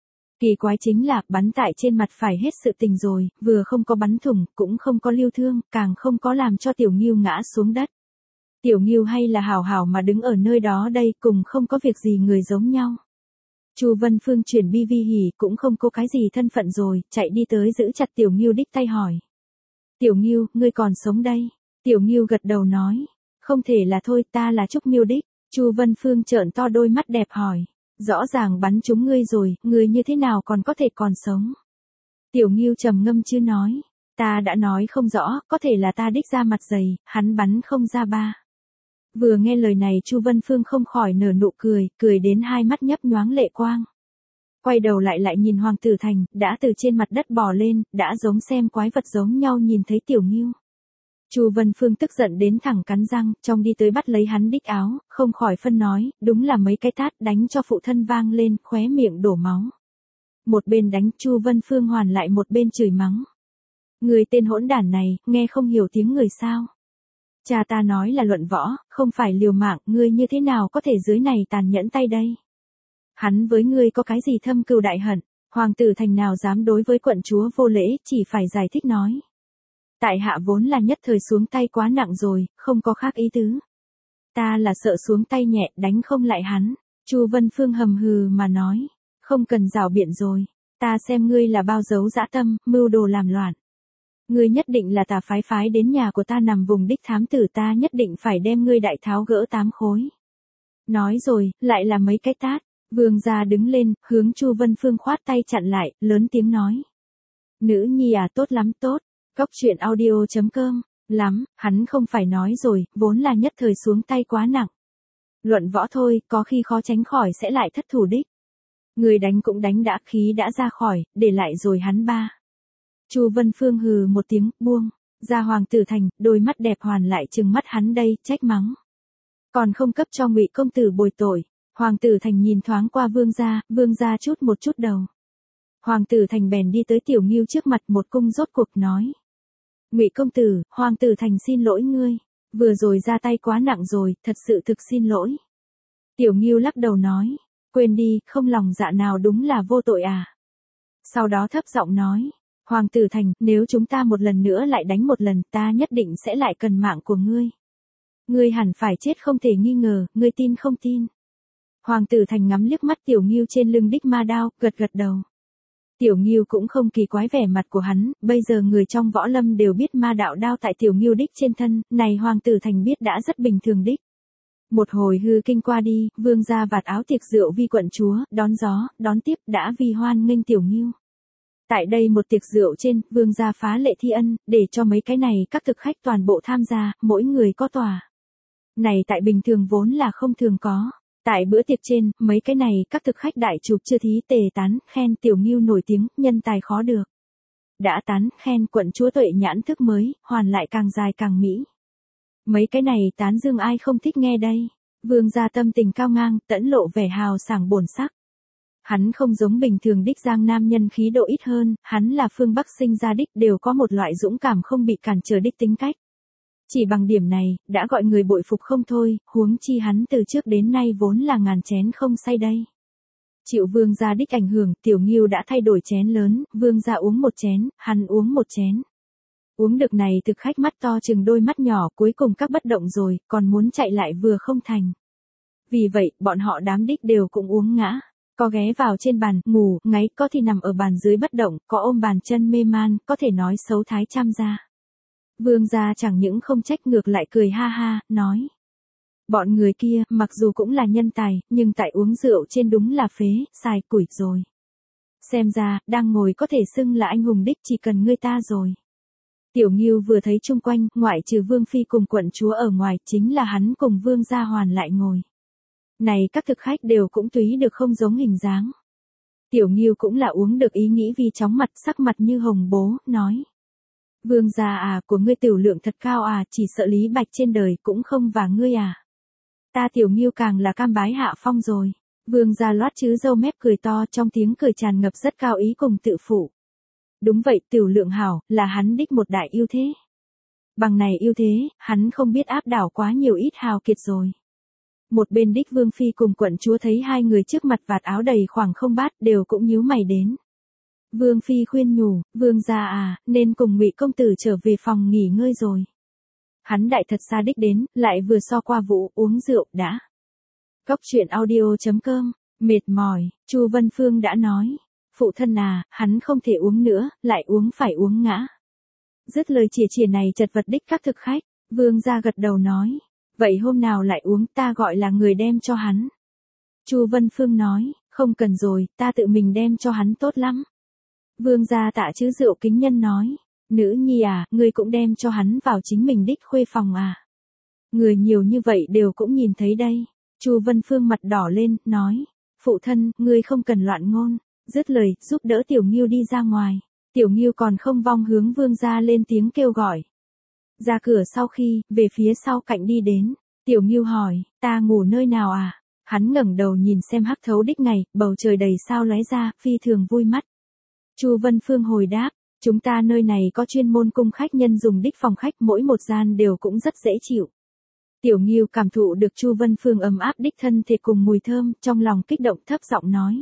Kỳ quái chính là bắn tại trên mặt phải hết sự tình rồi, vừa không có bắn thủng, cũng không có lưu thương, càng không có làm cho Tiểu Ngưu ngã xuống đất. Tiểu Ngưu hay là hảo hảo mà đứng ở nơi đó đây cùng không có việc gì người giống nhau. Chu Vân Phương chuyển bi vi hỉ cũng không có cái gì thân phận rồi, chạy đi tới giữ chặt Tiểu Ngưu đích tay hỏi. Tiểu Ngưu, ngươi còn sống đây. Tiểu Ngưu gật đầu nói, không thể là thôi, ta là Trúc Miêu đích. Chu Vân Phương trợn to đôi mắt đẹp hỏi, rõ ràng bắn trúng ngươi rồi, ngươi như thế nào còn có thể còn sống? Tiểu Ngưu trầm ngâm chứ nói, ta đã nói không rõ, có thể là ta đích ra mặt dày, hắn bắn không ra ba. Vừa nghe lời này Chu Vân Phương không khỏi nở nụ cười, cười đến hai mắt nhấp nhoáng lệ quang. Quay đầu lại lại nhìn Hoàng Tử Thành, đã từ trên mặt đất bò lên, đã giống xem quái vật giống nhau nhìn thấy Tiểu Ngưu. Chu Vân Phương tức giận đến thẳng cắn răng, trong đi tới bắt lấy hắn đích áo, không khỏi phân nói, đúng là mấy cái tát đánh cho phụ thân vang lên, khóe miệng đổ máu. Một bên đánh, Chu Vân Phương hoàn lại một bên chửi mắng. Người tên hỗn đản này, nghe không hiểu tiếng người sao? Cha ta nói là luận võ, không phải liều mạng, ngươi như thế nào có thể dưới này tàn nhẫn tay đây? Hắn với ngươi có cái gì thâm cừu đại hận? Hoàng Tử Thành nào dám đối với quận chúa vô lễ, chỉ phải giải thích nói. Tại hạ vốn là nhất thời xuống tay quá nặng rồi, không có khác ý tứ. Ta là sợ xuống tay nhẹ, đánh không lại hắn. Chu Vân Phương hầm hừ mà nói, không cần rảo biện rồi, ta xem ngươi là bao dấu dã tâm, mưu đồ làm loạn. Ngươi nhất định là tà phái phái đến nhà của ta nằm vùng đích thám tử, ta nhất định phải đem ngươi đại tháo gỡ tám khối. Nói rồi, lại là mấy cái tát, Vương gia đứng lên, hướng Chu Vân Phương khoát tay chặn lại, lớn tiếng nói. Nữ nhi à, tốt lắm tốt. Cóc truyện audio chấm com, lắm, hắn không phải nói rồi, vốn là nhất thời xuống tay quá nặng. Luận võ thôi, có khi khó tránh khỏi sẽ lại thất thủ đích. Người đánh cũng đánh đã, khí đã ra khỏi, để lại rồi hắn ba. Chu Vân Phương hừ một tiếng, buông, ra Hoàng Tử Thành, đôi mắt đẹp hoàn lại trừng mắt hắn đây, trách mắng. Còn không cấp cho Ngụy công tử bồi tội. Hoàng Tử Thành nhìn thoáng qua Vương gia, Vương gia chút một chút đầu. Hoàng Tử Thành bèn đi tới Tiểu Ngưu trước mặt một cung rốt cuộc nói. Ngụy công tử, Hoàng Tử Thành xin lỗi ngươi, vừa rồi ra tay quá nặng rồi, thật sự thực xin lỗi. Tiểu Ngưu lắc đầu nói, quên đi, không lòng dạ nào đúng là vô tội à. Sau đó thấp giọng nói, Hoàng Tử Thành, nếu chúng ta một lần nữa lại đánh một lần, ta nhất định sẽ lại cần mạng của ngươi. Ngươi hẳn phải chết không thể nghi ngờ, ngươi tin không tin. Hoàng Tử Thành ngắm liếc mắt Tiểu Ngưu trên lưng đích ma đao, gật gật đầu. Tiểu Ngưu cũng không kỳ quái vẻ mặt của hắn, bây giờ người trong võ lâm đều biết ma đạo đao tại Tiểu Ngưu đích trên thân, này Hoàng Tử Thành biết đã rất bình thường đích. Một hồi hư kinh qua đi, Vương gia vạt áo tiệc rượu vi quận chúa, đón gió, đón tiếp đã vi hoan nghênh Tiểu Ngưu. Tại đây một tiệc rượu trên, Vương gia phá lệ thi ân, để cho mấy cái này các thực khách toàn bộ tham gia, mỗi người có tòa. Này tại bình thường vốn là không thường có. Tại bữa tiệc trên, mấy cái này các thực khách đại chụp chưa thí tề tán, khen Tiểu Ngưu nổi tiếng, nhân tài khó được. Đã tán, khen quận chúa tuệ nhãn thức mới, hoàn lại càng dài càng mỹ. Mấy cái này tán dương ai không thích nghe đây. Vương gia tâm tình cao ngang, tẫn lộ vẻ hào sảng bổn sắc. Hắn không giống bình thường đích giang nam nhân khí độ ít hơn, hắn là phương Bắc sinh ra đích đều có một loại dũng cảm không bị cản trở đích tính cách. Chỉ bằng điểm này, đã gọi người bội phục không thôi, huống chi hắn từ trước đến nay vốn là ngàn chén không say đây. Chịu Vương gia đích ảnh hưởng, Tiểu Ngưu đã thay đổi chén lớn, Vương gia uống một chén, hắn uống một chén. Uống được này thực khách mắt to chừng đôi mắt nhỏ, cuối cùng các bất động rồi, còn muốn chạy lại vừa không thành. Vì vậy, bọn họ đám đích đều cũng uống ngã. Có ghé vào trên bàn, ngủ, ngáy, có thì nằm ở bàn dưới bất động, có ôm bàn chân mê man, có thể nói xấu thái trăm ra. Vương gia chẳng những không trách ngược lại cười ha ha, nói. Bọn người kia, mặc dù cũng là nhân tài, nhưng tại uống rượu trên đúng là phế, xài củi rồi. Xem ra, đang ngồi có thể xưng là anh hùng đích chỉ cần ngươi ta rồi. Tiểu Ngưu vừa thấy chung quanh, ngoại trừ Vương Phi cùng quận chúa ở ngoài, chính là hắn cùng Vương gia hoàn lại ngồi. Này các thực khách đều cũng túy được không giống hình dáng. Tiểu Ngưu cũng là uống được ý nghĩ vì chóng mặt sắc mặt như hồng bố, nói. Vương gia à, của ngươi tiểu lượng thật cao à, chỉ sợ Lý Bạch trên đời cũng không và ngươi à. Ta Tiểu Ngưu càng là cam bái hạ phong rồi. Vương gia loát chứ râu mép cười to, trong tiếng cười tràn ngập rất cao ý cùng tự phụ. Đúng vậy, tiểu lượng hảo, là hắn đích một đại ưu thế. Bằng này ưu thế, hắn không biết áp đảo quá nhiều ít hào kiệt rồi. Một bên đích Vương Phi cùng quận chúa thấy hai người trước mặt vạt áo đầy khoảng không bát đều cũng nhíu mày đến. Vương Phi khuyên nhủ, Vương gia à, nên cùng Ngụy công tử trở về phòng nghỉ ngơi rồi. Hắn đại thật xa đích đến, lại vừa so qua vụ uống rượu đã. Cóc truyện audio chấm com, mệt mỏi, Chu Vân Phương đã nói. Phụ thân à, hắn không thể uống nữa, lại uống phải uống ngã. Dứt lời chìa chìa này chật vật đích các thực khách. Vương gia gật đầu nói, vậy hôm nào lại uống, ta gọi là người đem cho hắn. Chu Vân Phương nói, không cần rồi, ta tự mình đem cho hắn tốt lắm. Vương gia tạ chứ rượu kính nhân nói, nữ nhi à, ngươi cũng đem cho hắn vào chính mình đích khuê phòng à. Người nhiều như vậy đều cũng nhìn thấy đây. Chu Vân Phương mặt đỏ lên, nói, phụ thân, ngươi không cần loạn ngôn. Dứt lời, giúp đỡ Tiểu Ngưu đi ra ngoài. Tiểu Ngưu còn không vong hướng vương gia lên tiếng kêu gọi. Ra cửa sau khi, về phía sau cạnh đi đến. Tiểu Ngưu hỏi, ta ngủ nơi nào à? Hắn ngẩng đầu nhìn xem hắc thấu đích ngày, bầu trời đầy sao lóe ra, phi thường vui mắt. Chu Vân Phương hồi đáp, chúng ta nơi này có chuyên môn cung khách nhân dùng đích phòng khách, mỗi một gian đều cũng rất dễ chịu. Tiểu Ngưu cảm thụ được Chu Vân Phương ấm áp đích thân thể cùng mùi thơm, trong lòng kích động thấp giọng nói.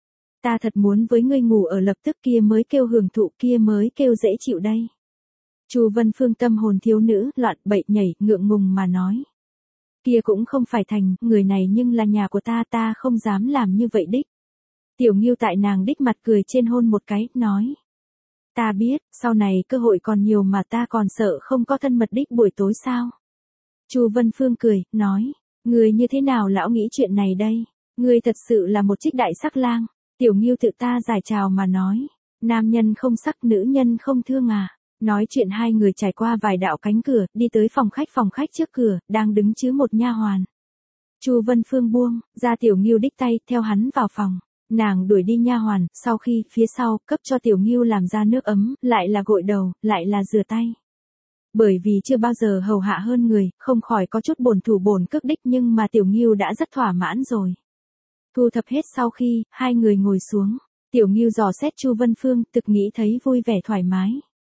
Ta thật muốn với ngươi ngủ ở lập tức, kia mới kêu hưởng thụ, kia mới kêu dễ chịu đây. Chu Vân Phương tâm hồn thiếu nữ, loạn bậy nhảy, ngượng ngùng mà nói. Kia cũng không phải thành, người này nhưng là nhà của ta, ta không dám làm như vậy đích. Tiểu Ngưu tại nàng đích mặt cười trên hôn một cái, nói. Ta biết, sau này cơ hội còn nhiều mà ta còn sợ không có thân mật đích buổi tối sao. Chu Vân Phương cười, nói. Người như thế nào lão nghĩ chuyện này đây? Người thật sự là một trích đại sắc lang. Tiểu Ngưu tự ta giải trào mà nói. Nam nhân không sắc, nữ nhân không thương à. Nói chuyện hai người trải qua vài đạo cánh cửa, đi tới phòng khách phòng khách trước cửa, đang đứng chứ một nha hoàn. Chu Vân Phương buông ra Tiểu Ngưu đích tay, theo hắn vào phòng. Nàng đuổi đi nha hoàn, sau khi, phía sau, cấp cho Tiểu Ngưu làm ra nước ấm, lại là gội đầu, lại là rửa tay. Bởi vì chưa bao giờ hầu hạ hơn người, không khỏi có chút bổn thủ bổn cước đích, nhưng mà Tiểu Ngưu đã rất thỏa mãn rồi. Thu thập hết sau khi, hai người ngồi xuống. Tiểu Ngưu dò xét Chu Vân Phương, thực nghĩ thấy vui vẻ thoải mái.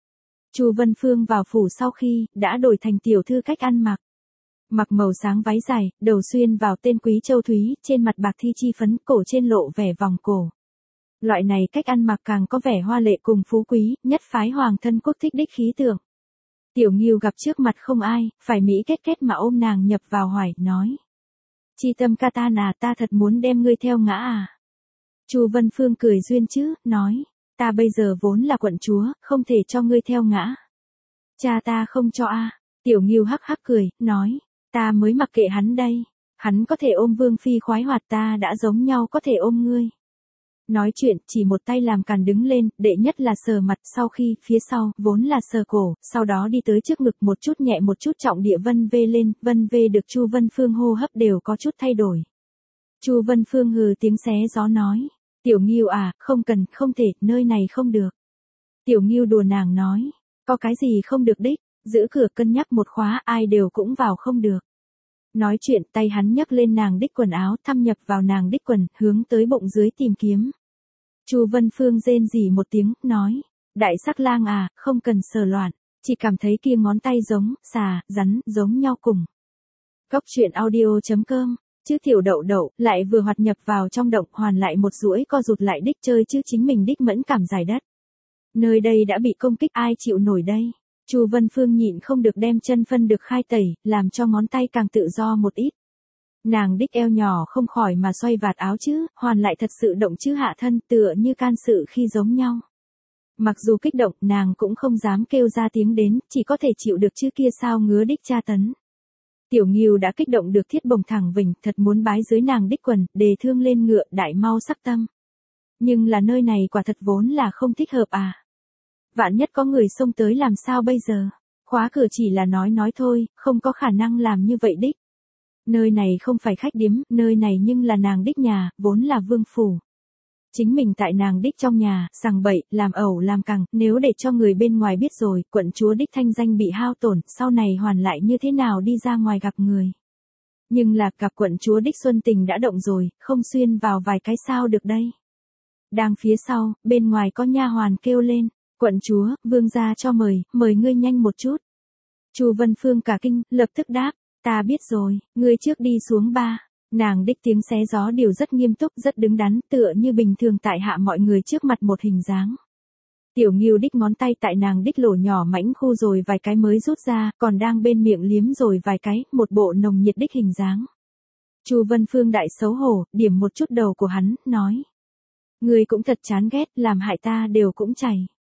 Chu Vân Phương vào phủ sau khi, đã đổi thành tiểu thư cách ăn mặc. Mặc màu sáng váy dài, đầu xuyên vào tên quý châu thúy, trên mặt bạc thi chi phấn, cổ trên lộ vẻ vòng cổ. Loại này cách ăn mặc càng có vẻ hoa lệ cùng phú quý, nhất phái hoàng thân quốc thích đích khí tượng. Tiểu Ngưu gặp trước mặt không ai, phải mỹ kết kết mà ôm nàng nhập vào hoài, nói. Chi tâm ca ta à, ta thật muốn đem ngươi theo ngã à. Chu Vân Phương cười duyên chứ, nói. Ta bây giờ vốn là quận chúa, không thể cho ngươi theo ngã. Cha ta không cho a. Tiểu Ngưu hắc hắc cười, nói. Ta mới mặc kệ hắn đây. Hắn có thể ôm vương phi khoái hoạt, ta đã giống nhau có thể ôm ngươi. Nói chuyện, chỉ một tay làm càn đứng lên, đệ nhất là sờ mặt, sau khi, phía sau, vốn là sờ cổ, sau đó đi tới trước ngực một chút nhẹ một chút trọng địa vân vê lên, vân vê được Chu Vân Phương hô hấp đều có chút thay đổi. Chu Vân Phương hừ tiếng xé gió nói. Tiểu Ngưu à, không cần, không thể, nơi này không được. Tiểu Ngưu đùa nàng nói. Có cái gì không được đích, giữ cửa cân nhắc một khóa, ai đều cũng vào không được. Nói chuyện, tay hắn nhấc lên nàng đích quần áo, thâm nhập vào nàng đích quần, hướng tới bụng dưới tìm kiếm. Chu Vân Phương rên rỉ một tiếng, nói. Đại sắc lang à, không cần sờ loạn, chỉ cảm thấy kia ngón tay giống, xà, rắn, giống nhau cùng. Cóc truyện audio chấm com. Chứ tiểu đậu đậu, lại vừa hoạt nhập vào trong động, hoàn lại một duỗi co rụt lại đích chơi chứ chính mình đích mẫn cảm giải đất. Nơi đây đã bị công kích, ai chịu nổi đây. Chu Vân Phương nhịn không được đem chân phân được khai tẩy, làm cho ngón tay càng tự do một ít. Nàng đích eo nhỏ không khỏi mà xoay vạt áo chứ, hoàn lại thật sự động chứ hạ thân, tựa như can sự khi giống nhau. Mặc dù kích động, nàng cũng không dám kêu ra tiếng đến, chỉ có thể chịu được chứ kia sao ngứa đích tra tấn. Tiểu Ngưu đã kích động được thiết bồng thẳng vỉnh, thật muốn bái dưới nàng đích quần, đề thương lên ngựa, đại mau sắc tâm. Nhưng là nơi này quả thật vốn là không thích hợp à. Vạn nhất có người xông tới làm sao bây giờ? Khóa cửa chỉ là nói nói thôi, không có khả năng làm như vậy đích. Nơi này không phải khách điếm, nơi này nhưng là nàng đích nhà, vốn là vương phủ. Chính mình tại nàng đích trong nhà, sằng bậy, làm ẩu làm cằng, nếu để cho người bên ngoài biết rồi, quận chúa đích thanh danh bị hao tổn, sau này hoàn lại như thế nào đi ra ngoài gặp người. Nhưng là gặp quận chúa đích xuân tình đã động rồi, không xuyên vào vài cái sao được đây. Đang phía sau, bên ngoài có nha hoàn kêu lên, quận chúa, vương gia cho mời, mời ngươi nhanh một chút. Chu Vân Phương cả kinh, lập tức đáp, ta biết rồi, ngươi trước đi xuống ba. Nàng đích tiếng xé gió điều rất nghiêm túc, rất đứng đắn, tựa như bình thường tại hạ mọi người trước mặt một hình dáng. Tiểu Ngưu đích ngón tay tại nàng đích lỗ nhỏ mảnh khu rồi vài cái mới rút ra, còn đang bên miệng liếm rồi vài cái, một bộ nồng nhiệt đích hình dáng. Chu Vân Phương đại xấu hổ, điểm một chút đầu của hắn, nói. Ngươi cũng thật chán ghét, làm hại ta đều cũng chảy.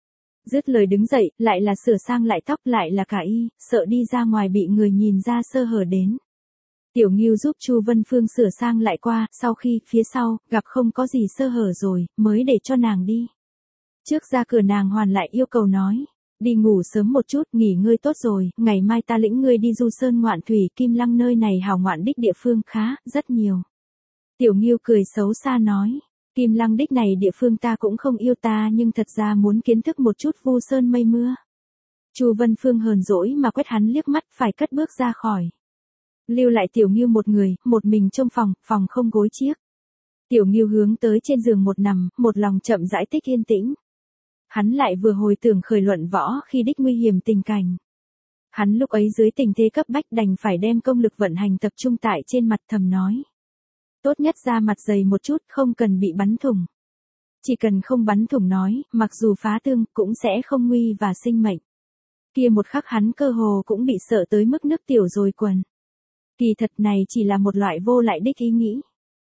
Dứt lời đứng dậy, lại là sửa sang lại tóc lại là cả y, sợ đi ra ngoài bị người nhìn ra sơ hở đến. Tiểu Ngưu giúp Chu Vân Phương sửa sang lại qua, sau khi, phía sau, gặp không có gì sơ hở rồi, mới để cho nàng đi. Trước ra cửa nàng hoàn lại yêu cầu nói. Đi ngủ sớm một chút, nghỉ ngơi tốt rồi, ngày mai ta lĩnh ngươi đi du sơn ngoạn thủy, Kim Lăng nơi này hào ngoạn đích địa phương khá, rất nhiều. Tiểu Ngưu cười xấu xa nói. Kim Lăng đích này địa phương ta cũng không yêu ta nhưng thật ra muốn kiến thức một chút vu sơn mây mưa. Chu Vân Phương hờn dỗi mà quét hắn liếc mắt phải cất bước ra khỏi. Lưu lại Tiểu Ngưu một người, một mình trong phòng, phòng không gối chiếc. Tiểu Ngưu hướng tới trên giường một nằm, một lòng chậm rãi tích yên tĩnh. Hắn lại vừa hồi tưởng khởi luận võ khi đích nguy hiểm tình cảnh. Hắn lúc ấy dưới tình thế cấp bách đành phải đem công lực vận hành tập trung tại trên mặt thầm nói. Tốt nhất ra mặt dày một chút, không cần bị bắn thủng. Chỉ cần không bắn thủng nói, mặc dù phá thương, cũng sẽ không nguy và sinh mệnh. Kia một khắc hắn cơ hồ cũng bị sợ tới mức nước tiểu rồi quần. Kỳ thật này chỉ là một loại vô lại đích ý nghĩ.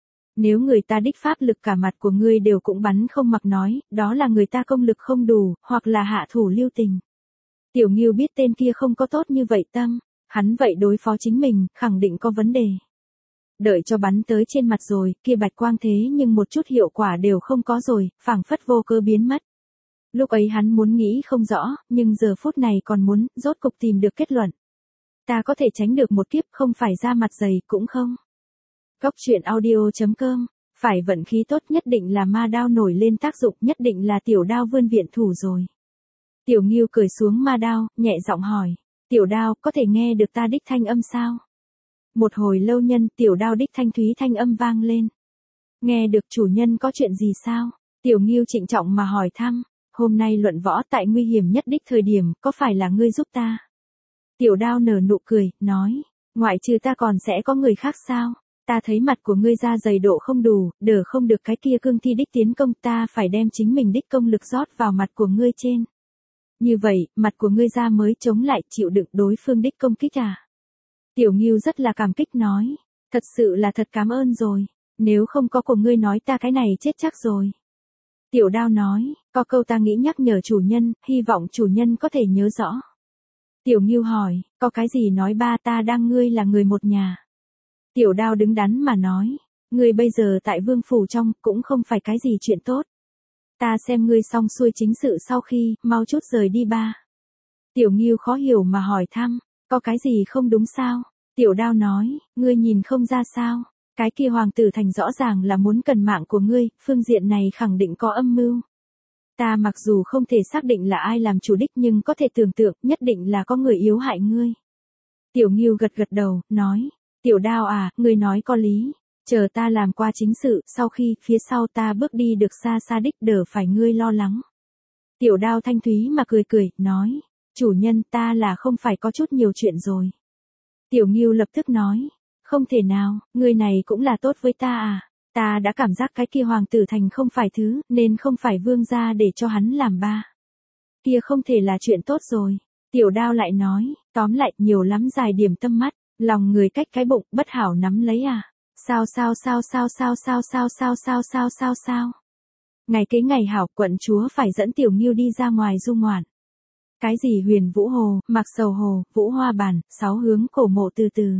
Nếu người ta đích pháp lực cả mặt của ngươi đều cũng bắn không mặc nói, đó là người ta công lực không đủ, hoặc là hạ thủ lưu tình. Tiểu Ngưu biết tên kia không có tốt như vậy tâm, hắn vậy đối phó chính mình, khẳng định có vấn đề. Đợi cho bắn tới trên mặt rồi, kia bạch quang thế nhưng một chút hiệu quả đều không có rồi, phảng phất vô cơ biến mất. Lúc ấy hắn muốn nghĩ không rõ, nhưng giờ phút này còn muốn, rốt cục tìm được kết luận. Ta có thể tránh được một kiếp, không phải ra mặt dày, cũng không. Góc truyện audio chấm com, phải vận khí tốt nhất định là ma đao nổi lên tác dụng, nhất định là tiểu đao vươn viện thủ rồi. Tiểu Ngưu cởi xuống ma đao, nhẹ giọng hỏi, tiểu đao, có thể nghe được ta đích thanh âm sao? Một hồi lâu nhân, tiểu đao đích thanh thúy thanh âm vang lên. Nghe được chủ nhân có chuyện gì sao? Tiểu Ngưu trịnh trọng mà hỏi thăm, hôm nay luận võ tại nguy hiểm nhất đích thời điểm, có phải là ngươi giúp ta? Tiểu đao nở nụ cười, nói, ngoại trừ ta còn sẽ có người khác sao? Ta thấy mặt của ngươi ra dày độ không đủ, đỡ không được cái kia cương thi đích tiến công, ta phải đem chính mình đích công lực rót vào mặt của ngươi trên. Như vậy, mặt của ngươi ra mới chống lại chịu đựng đối phương đích công kích à? Tiểu Ngưu rất là cảm kích nói, thật sự là thật cảm ơn rồi, nếu không có của ngươi nói ta cái này chết chắc rồi. Tiểu đao nói, có câu ta nghĩ nhắc nhở chủ nhân, hy vọng chủ nhân có thể nhớ rõ. Tiểu Ngưu hỏi, có cái gì nói ba ta đang ngươi là người một nhà. Tiểu đao đứng đắn mà nói, ngươi bây giờ tại vương phủ trong, cũng không phải cái gì chuyện tốt. Ta xem ngươi xong xuôi chính sự sau khi, mau chút rời đi ba. Tiểu Ngưu khó hiểu mà hỏi thăm, có cái gì không đúng sao? Tiểu đao nói, ngươi nhìn không ra sao? Cái kia hoàng tử thành rõ ràng là muốn cần mạng của ngươi, phương diện này khẳng định có âm mưu. Ta mặc dù không thể xác định là ai làm chủ đích nhưng có thể tưởng tượng nhất định là có người yếu hại ngươi. Tiểu Ngưu gật gật đầu, nói, tiểu đao à, ngươi nói có lý, chờ ta làm qua chính sự, sau khi, phía sau ta bước đi được xa xa đích đỡ phải ngươi lo lắng. Tiểu đao thanh thúy mà cười cười, nói, chủ nhân ta là không phải có chút nhiều chuyện rồi. Tiểu Ngưu lập tức nói, không thể nào, ngươi này cũng là tốt với ta à, ta đã cảm giác cái kia hoàng tử thành không phải thứ, nên không phải vương gia để cho hắn làm ba. Kia không thể là chuyện tốt rồi. Tiểu đao lại nói, tóm lại nhiều lắm dài điểm tâm mắt, lòng người cách cái bụng, bất hảo nắm lấy à. Sao sao sao sao sao sao sao sao sao sao sao sao. Ngày kế ngày hảo, quận chúa phải dẫn Tiểu Ngưu đi ra ngoài du ngoạn. Cái gì Huyền Vũ Hồ, Mạc Sầu Hồ, Vũ Hoa Bàn, sáu hướng cổ mộ từ từ.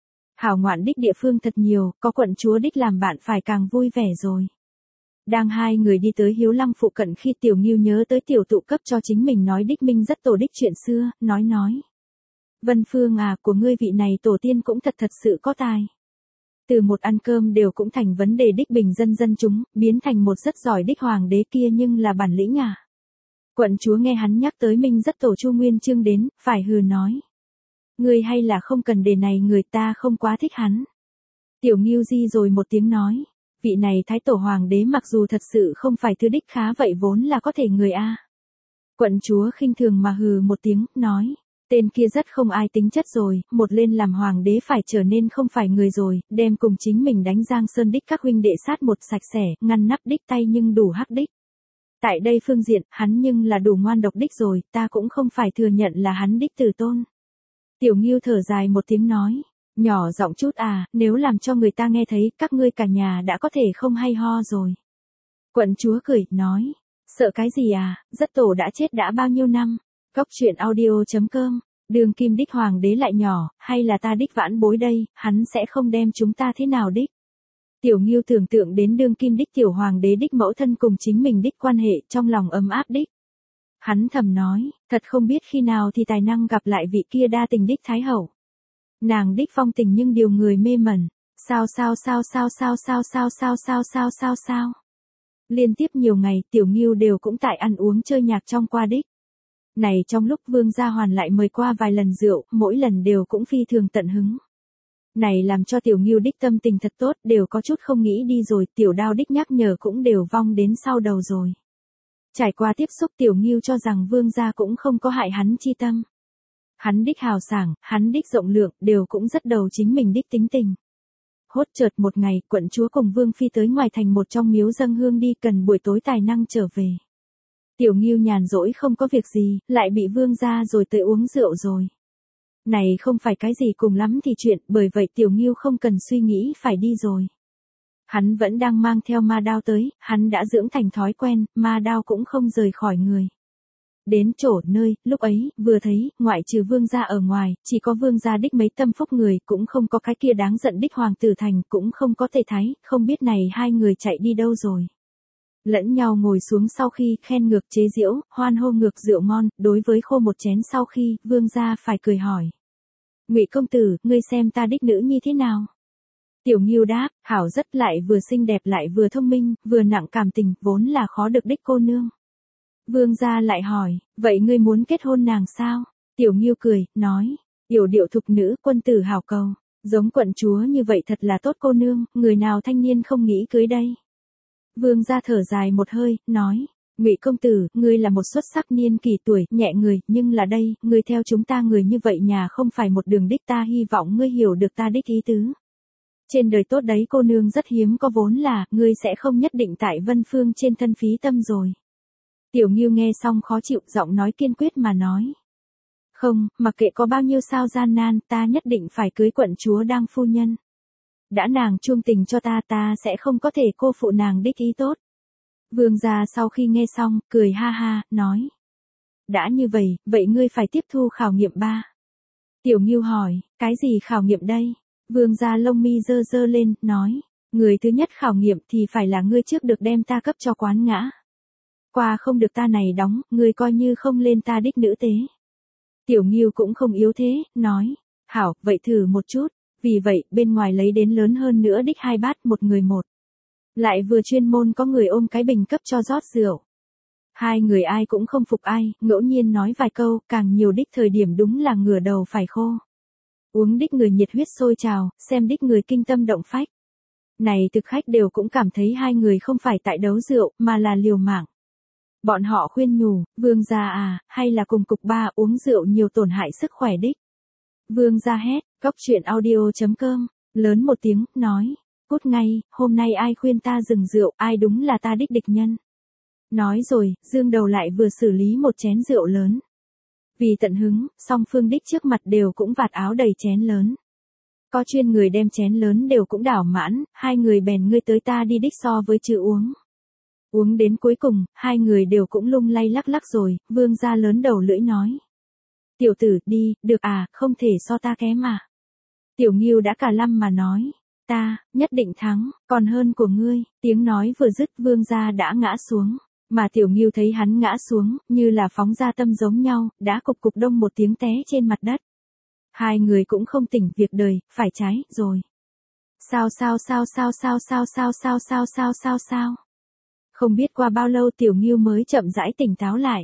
Hảo ngoạn đích địa phương thật nhiều, có quận chúa đích làm bạn phải càng vui vẻ rồi. Đang hai người đi tới Hiếu Lăng phụ cận khi Tiểu Ngưu nhớ tới tiểu tụ cấp cho chính mình nói đích minh rất tổ đích chuyện xưa, nói nói. Vân Phương à, của ngươi vị này tổ tiên cũng thật thật sự có tài. Từ một ăn cơm đều cũng thành vấn đề đích bình dân dân chúng, biến thành một rất giỏi đích hoàng đế kia nhưng là bản lĩnh à. Quận chúa nghe hắn nhắc tới minh rất tổ Chu Nguyên Chương đến, phải hừ nói. Ngươi hay là không cần đề này, người ta không quá thích hắn. Tiểu Ngưu di rồi một tiếng nói, vị này thái tổ hoàng đế mặc dù thật sự không phải thứ đích khá vậy vốn là có thể người a. Quận chúa khinh thường mà hừ một tiếng, nói, tên kia rất không ai tính chất rồi, một lên làm hoàng đế phải trở nên không phải người rồi, đem cùng chính mình đánh Giang Sơn đích các huynh đệ sát một sạch sẽ, ngăn nắp đích tay nhưng đủ hắc đích. Tại đây phương diện, hắn nhưng là đủ ngoan độc đích rồi, ta cũng không phải thừa nhận là hắn đích tử tôn. Tiểu Ngưu thở dài một tiếng nói, nhỏ giọng chút à, nếu làm cho người ta nghe thấy, các ngươi cả nhà đã có thể không hay ho rồi. Quận chúa cười, nói, Sợ cái gì à, rất tổ đã chết đã bao nhiêu năm. Cóc truyện audio.com, đường kim đích hoàng đế lại nhỏ, hay là ta đích vãn bối đây, hắn sẽ không đem chúng ta thế nào đích. Tiểu Ngưu tưởng tượng đến đương kim đích tiểu hoàng đế đích mẫu thân cùng chính mình đích quan hệ, trong lòng ấm áp đích. Hắn thầm nói, thật không biết khi nào thì tài năng gặp lại vị kia đa tình đích thái hậu. Nàng đích phong tình nhưng điều người mê mẩn. Sao sao sao sao sao sao sao sao sao sao sao sao. Liên tiếp nhiều ngày, Tiểu Ngưu đều cũng tại ăn uống chơi nhạc trong qua đích. Này trong lúc Vương Gia Hoàn lại mời qua vài lần rượu, mỗi lần đều cũng phi thường tận hứng. Này làm cho Tiểu Ngưu đích tâm tình thật tốt, đều có chút không nghĩ đi rồi, Tiểu Đao đích nhắc nhở cũng đều vong đến sau đầu rồi. Trải qua tiếp xúc Tiểu Ngưu cho rằng Vương Gia cũng không có hại hắn chi tâm. Hắn đích hào sảng, hắn đích rộng lượng, đều cũng rất đầu chính mình đích tính tình. Hốt chợt một ngày, quận chúa cùng Vương Phi tới ngoài thành một trong miếu dâng hương đi, cần buổi tối tài năng trở về. Tiểu Ngưu nhàn rỗi không có việc gì, lại bị Vương gia rồi tới uống rượu rồi. Này không phải cái gì cùng lắm thì chuyện, bởi vậy Tiểu Ngưu không cần suy nghĩ phải đi rồi. Hắn vẫn đang mang theo ma đao tới, hắn đã dưỡng thành thói quen, ma đao cũng không rời khỏi người. Đến chỗ nơi, lúc ấy, vừa thấy, ngoại trừ Vương gia ở ngoài, chỉ có Vương gia đích mấy tâm phúc người, cũng không có cái kia đáng giận đích hoàng tử thành, cũng không có thể thái, không biết này hai người chạy đi đâu rồi. Lẫn nhau ngồi xuống sau khi, khen ngược chế giễu, hoan hô ngược rượu ngon, đối với khô một chén sau khi, Vương gia phải cười hỏi. Ngụy công tử, ngươi xem ta đích nữ như thế nào? Tiểu Ngưu đáp, hảo rất, lại vừa xinh đẹp lại vừa thông minh, vừa nặng cảm tình, vốn là khó được đích cô nương. Vương gia lại hỏi, vậy ngươi muốn kết hôn nàng sao? Tiểu Ngưu cười, nói, yểu điệu thục nữ, quân tử hảo cầu, giống quận chúa như vậy thật là tốt cô nương, người nào thanh niên không nghĩ cưới đây. Vương gia thở dài một hơi, nói, Ngụy công tử, ngươi là một xuất sắc niên kỳ tuổi, nhẹ người, nhưng là đây, ngươi theo chúng ta người như vậy nhà không phải một đường đích, ta hy vọng ngươi hiểu được ta đích ý tứ. Trên đời tốt đấy cô nương rất hiếm có, vốn là, ngươi sẽ không nhất định tại Vân Phương trên thân phí tâm rồi. Tiểu Ngưu nghe xong khó chịu, giọng nói kiên quyết mà nói. Không, mặc kệ có bao nhiêu sao gian nan, ta nhất định phải cưới quận chúa đang phu nhân. Đã nàng chuông tình cho ta, ta sẽ không có thể cô phụ nàng đích ý tốt. Vương gia sau khi nghe xong, cười ha ha, nói. Đã như vậy, vậy ngươi phải tiếp thu khảo nghiệm ba. Tiểu Ngưu hỏi, cái gì khảo nghiệm đây? Vương gia lông mi dơ dơ lên, nói. Người thứ nhất khảo nghiệm thì phải là ngươi trước được đem ta cấp cho quán ngã. Qua không được ta này đóng, ngươi coi như không lên ta đích nữ tế. Tiểu Ngưu cũng không yếu thế, nói. Hảo, vậy thử một chút. Vì vậy, bên ngoài lấy đến lớn hơn nữa đích hai bát, một người một. Lại vừa chuyên môn có người ôm cái bình cấp cho rót rượu. Hai người ai cũng không phục ai, ngẫu nhiên nói vài câu, càng nhiều đích thời điểm đúng là ngửa đầu phải khô. Uống đích người nhiệt huyết sôi trào, xem đích người kinh tâm động phách. Này thực khách đều cũng cảm thấy hai người không phải tại đấu rượu, mà là liều mạng. Bọn họ khuyên nhủ, Vương gia à, hay là cùng cục ba uống rượu nhiều tổn hại sức khỏe đích. Vương gia hét, cóc truyện audio.com, lớn một tiếng, nói, cút ngay, hôm nay ai khuyên ta dừng rượu, ai đúng là ta đích địch nhân. Nói rồi, dương đầu lại vừa xử lý một chén rượu lớn. Vì tận hứng, song phương đích trước mặt đều cũng vạt áo đầy chén lớn. Có chuyên người đem chén lớn đều cũng đảo mãn, hai người bèn ngươi tới ta đi đích so với chữ uống. Uống đến cuối cùng, hai người đều cũng lung lay lắc lắc rồi, Vương gia lớn đầu lưỡi nói. Tiểu tử, đi, được à, không thể so ta kém mà. Tiểu Ngưu đã cả lâm mà nói, ta, nhất định thắng, còn hơn của ngươi, tiếng nói vừa dứt Vương gia đã ngã xuống, mà Tiểu Ngưu thấy hắn ngã xuống, như là phóng ra tâm giống nhau, đã cục cục đông một tiếng té trên mặt đất. Hai người cũng không tỉnh việc đời, phải trái, rồi. Sao sao sao sao sao sao sao sao sao sao sao sao. Không biết qua bao lâu Tiểu Ngưu mới chậm rãi tỉnh táo lại.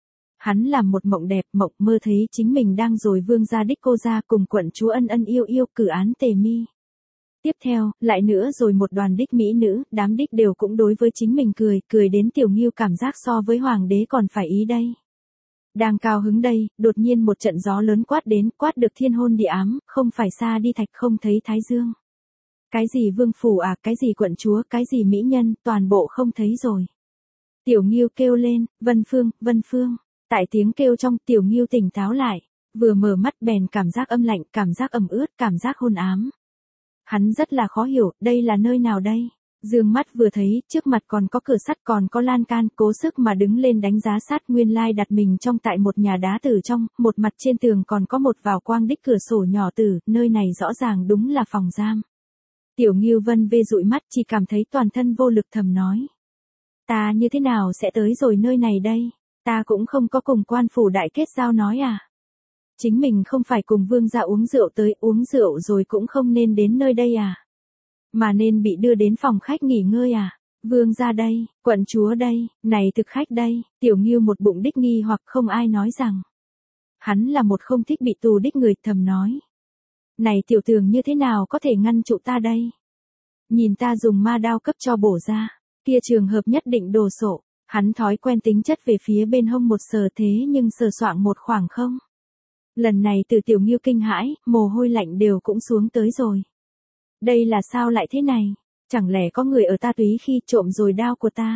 Hắn làm một mộng đẹp, mộng mơ thấy chính mình đang rồi Vương gia đích cô gia cùng quận chúa ân ân yêu yêu cử án tề mi. Tiếp theo, lại nữa rồi một đoàn đích mỹ nữ, đám đích đều cũng đối với chính mình cười, cười đến Tiểu Ngưu cảm giác so với hoàng đế còn phải ý đây. Đang cao hứng đây, đột nhiên một trận gió lớn quát đến, quát được thiên hôn địa ám, không phải xa đi thạch không thấy thái dương. Cái gì vương phủ à, cái gì quận chúa, cái gì mỹ nhân, toàn bộ không thấy rồi. Tiểu Ngưu kêu lên, Vân Phương, Vân Phương. Tại tiếng kêu trong, Tiểu Ngưu tỉnh táo lại, vừa mở mắt bèn cảm giác âm lạnh, cảm giác ẩm ướt, cảm giác hôn ám. Hắn rất là khó hiểu, đây là nơi nào đây? Dương mắt vừa thấy, trước mặt còn có cửa sắt còn có lan can, cố sức mà đứng lên đánh giá sát, nguyên lai đặt mình trong tại một nhà đá tử trong, một mặt trên tường còn có một vào quang đích cửa sổ nhỏ tử, nơi này rõ ràng đúng là phòng giam. Tiểu Ngưu Vân vê dụi mắt, chỉ cảm thấy toàn thân vô lực, thầm nói. Ta như thế nào sẽ tới rồi nơi này đây? Ta cũng không có cùng quan phủ đại kết giao nói à? Chính mình không phải cùng vương gia uống rượu tới, uống rượu rồi cũng không nên đến nơi đây à? Mà nên bị đưa đến phòng khách nghỉ ngơi à? Vương gia đây, quận chúa đây, này thực khách đây, Tiểu Ngưu một bụng đích nghi hoặc không ai nói rằng. Hắn là một không thích bị tù đích người, thầm nói. Này tiểu tường như thế nào có thể ngăn trụ ta đây? Nhìn ta dùng ma đao cấp cho bổ ra, kia trường hợp nhất định đồ sộ, hắn thói quen tính chất về phía bên hông một sờ thế nhưng sờ soạng một khoảng không. Lần này từ Tiểu Ngưu kinh hãi, mồ hôi lạnh đều cũng xuống tới rồi. Đây là sao lại thế này? Chẳng lẽ có người ở ta túy khi trộm rồi đao của ta?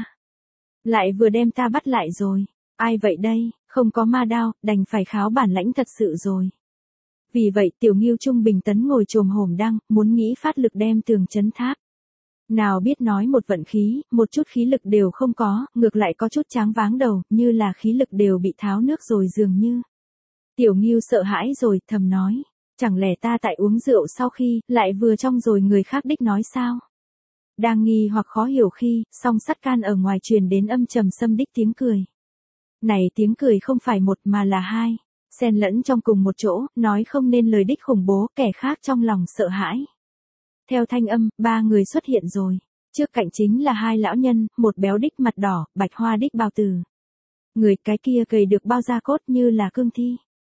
Lại vừa đem ta bắt lại rồi. Ai vậy đây? Không có ma đao, đành phải kháo bản lãnh thật sự rồi. Vì vậy Tiểu Ngưu trung bình tấn ngồi chồm hổm đăng, muốn nghĩ phát lực đem tường chấn tháp. Nào biết nói một vận khí, một chút khí lực đều không có, ngược lại có chút tráng váng đầu, như là khí lực đều bị tháo nước rồi dường như. Tiểu Ngưu sợ hãi rồi, thầm nói. Chẳng lẽ ta tại uống rượu sau khi, lại vừa trong rồi người khác đích nói sao? Đang nghi hoặc khó hiểu khi, song sắt can ở ngoài truyền đến âm trầm xâm đích tiếng cười. Này tiếng cười không phải một mà là hai, xen lẫn trong cùng một chỗ, nói không nên lời đích khủng bố, kẻ khác trong lòng sợ hãi. Theo thanh âm, ba người xuất hiện rồi. Trước cạnh chính là hai lão nhân, một béo đích mặt đỏ, bạch hoa đích bao tử. Người cái kia gầy được bao da cốt như là cương thi.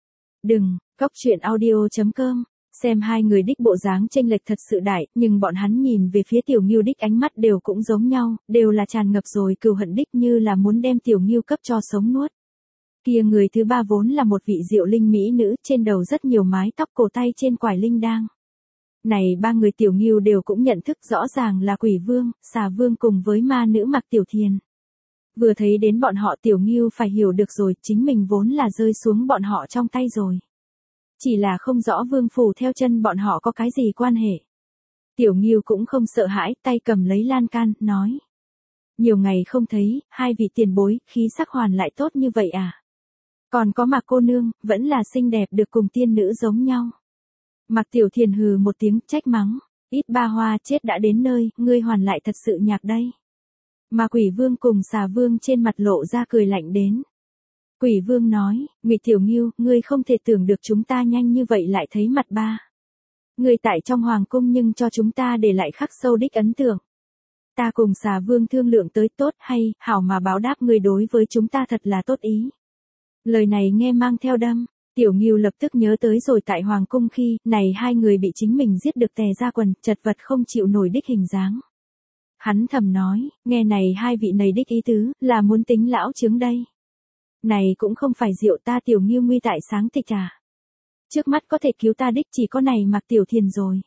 Đừng, Cóc truyện audio chấm com, xem hai người đích bộ dáng chênh lệch thật sự đại, nhưng bọn hắn nhìn về phía Tiểu Ngưu đích ánh mắt đều cũng giống nhau, đều là tràn ngập rồi cừu hận đích như là muốn đem Tiểu Ngưu cấp cho sống nuốt. Kia người thứ ba vốn là một vị diệu linh mỹ nữ, trên đầu rất nhiều mái tóc, cổ tay trên quải linh đang. Này ba người Tiểu Ngưu đều cũng nhận thức rõ ràng là Quỷ Vương, Xà Vương cùng với ma nữ Mặc Tiểu Thiền. Vừa thấy đến bọn họ Tiểu Ngưu phải hiểu được rồi, chính mình vốn là rơi xuống bọn họ trong tay rồi. Chỉ là không rõ vương phủ theo chân bọn họ có cái gì quan hệ. Tiểu Ngưu cũng không sợ hãi, tay cầm lấy lan can, nói. Nhiều ngày không thấy, hai vị tiền bối, khí sắc hoàn lại tốt như vậy à? Còn có Mạc cô nương, vẫn là xinh đẹp được cùng tiên nữ giống nhau. Mạc Tiểu Thiền hừ một tiếng, trách mắng. Ít ba hoa chết đã đến nơi, ngươi hoàn lại thật sự nhạc đây. Mà Quỷ Vương cùng Xà Vương trên mặt lộ ra cười lạnh đến. Quỷ Vương nói, Ngụy Tiểu Ngưu, ngươi không thể tưởng được chúng ta nhanh như vậy lại thấy mặt ba. Ngươi tại trong hoàng cung nhưng cho chúng ta để lại khắc sâu đích ấn tượng. Ta cùng Xà Vương thương lượng tới tốt hay, hảo mà báo đáp ngươi đối với chúng ta thật là tốt ý. Lời này nghe mang theo đâm, Tiểu Ngưu lập tức nhớ tới rồi tại hoàng cung khi, này hai người bị chính mình giết được tè ra quần, chật vật không chịu nổi đích hình dáng. Hắn thầm nói, nghe này hai vị này đích ý tứ, là muốn tính lão chứng đây. Này cũng không phải rượu ta Tiểu Ngưu nguy tại sáng tịch à. Trước mắt có thể cứu ta đích chỉ có này Mạc Tiểu Thiền rồi.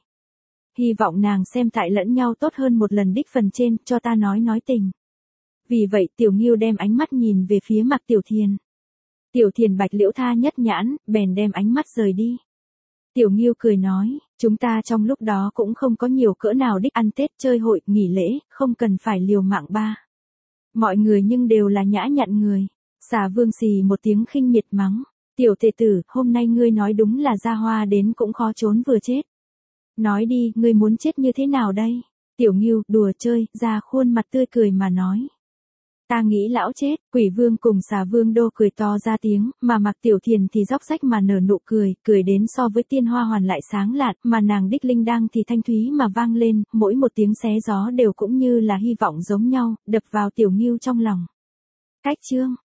Hy vọng nàng xem tại lẫn nhau tốt hơn một lần đích phần trên, cho ta nói nói tình. Vì vậy Tiểu Ngưu đem ánh mắt nhìn về phía Mạc Tiểu Thiền. Tiểu Thiền bạch liễu tha nhất nhãn, bèn đem ánh mắt rời đi. Tiểu Ngưu cười nói, chúng ta trong lúc đó cũng không có nhiều cỡ nào đích ăn Tết chơi hội, nghỉ lễ, không cần phải liều mạng ba. Mọi người nhưng đều là nhã nhặn người. Xà Vương xì một tiếng khinh miệt mắng. Tiểu tệ tử, hôm nay ngươi nói đúng là ra hoa đến cũng khó trốn vừa chết. Nói đi, ngươi muốn chết như thế nào đây? Tiểu Ngưu, đùa chơi, ra khuôn mặt tươi cười mà nói. Ta nghĩ lão chết, Quỷ Vương cùng Xà Vương đô cười to ra tiếng, mà Mạc Tiểu Thiền thì róc rách mà nở nụ cười, cười đến so với tiên hoa hoàn lại sáng lạn, mà nàng đích linh đang thì thanh thúy mà vang lên, mỗi một tiếng xé gió đều cũng như là hy vọng giống nhau, đập vào Tiểu Ngưu trong lòng. Cách chương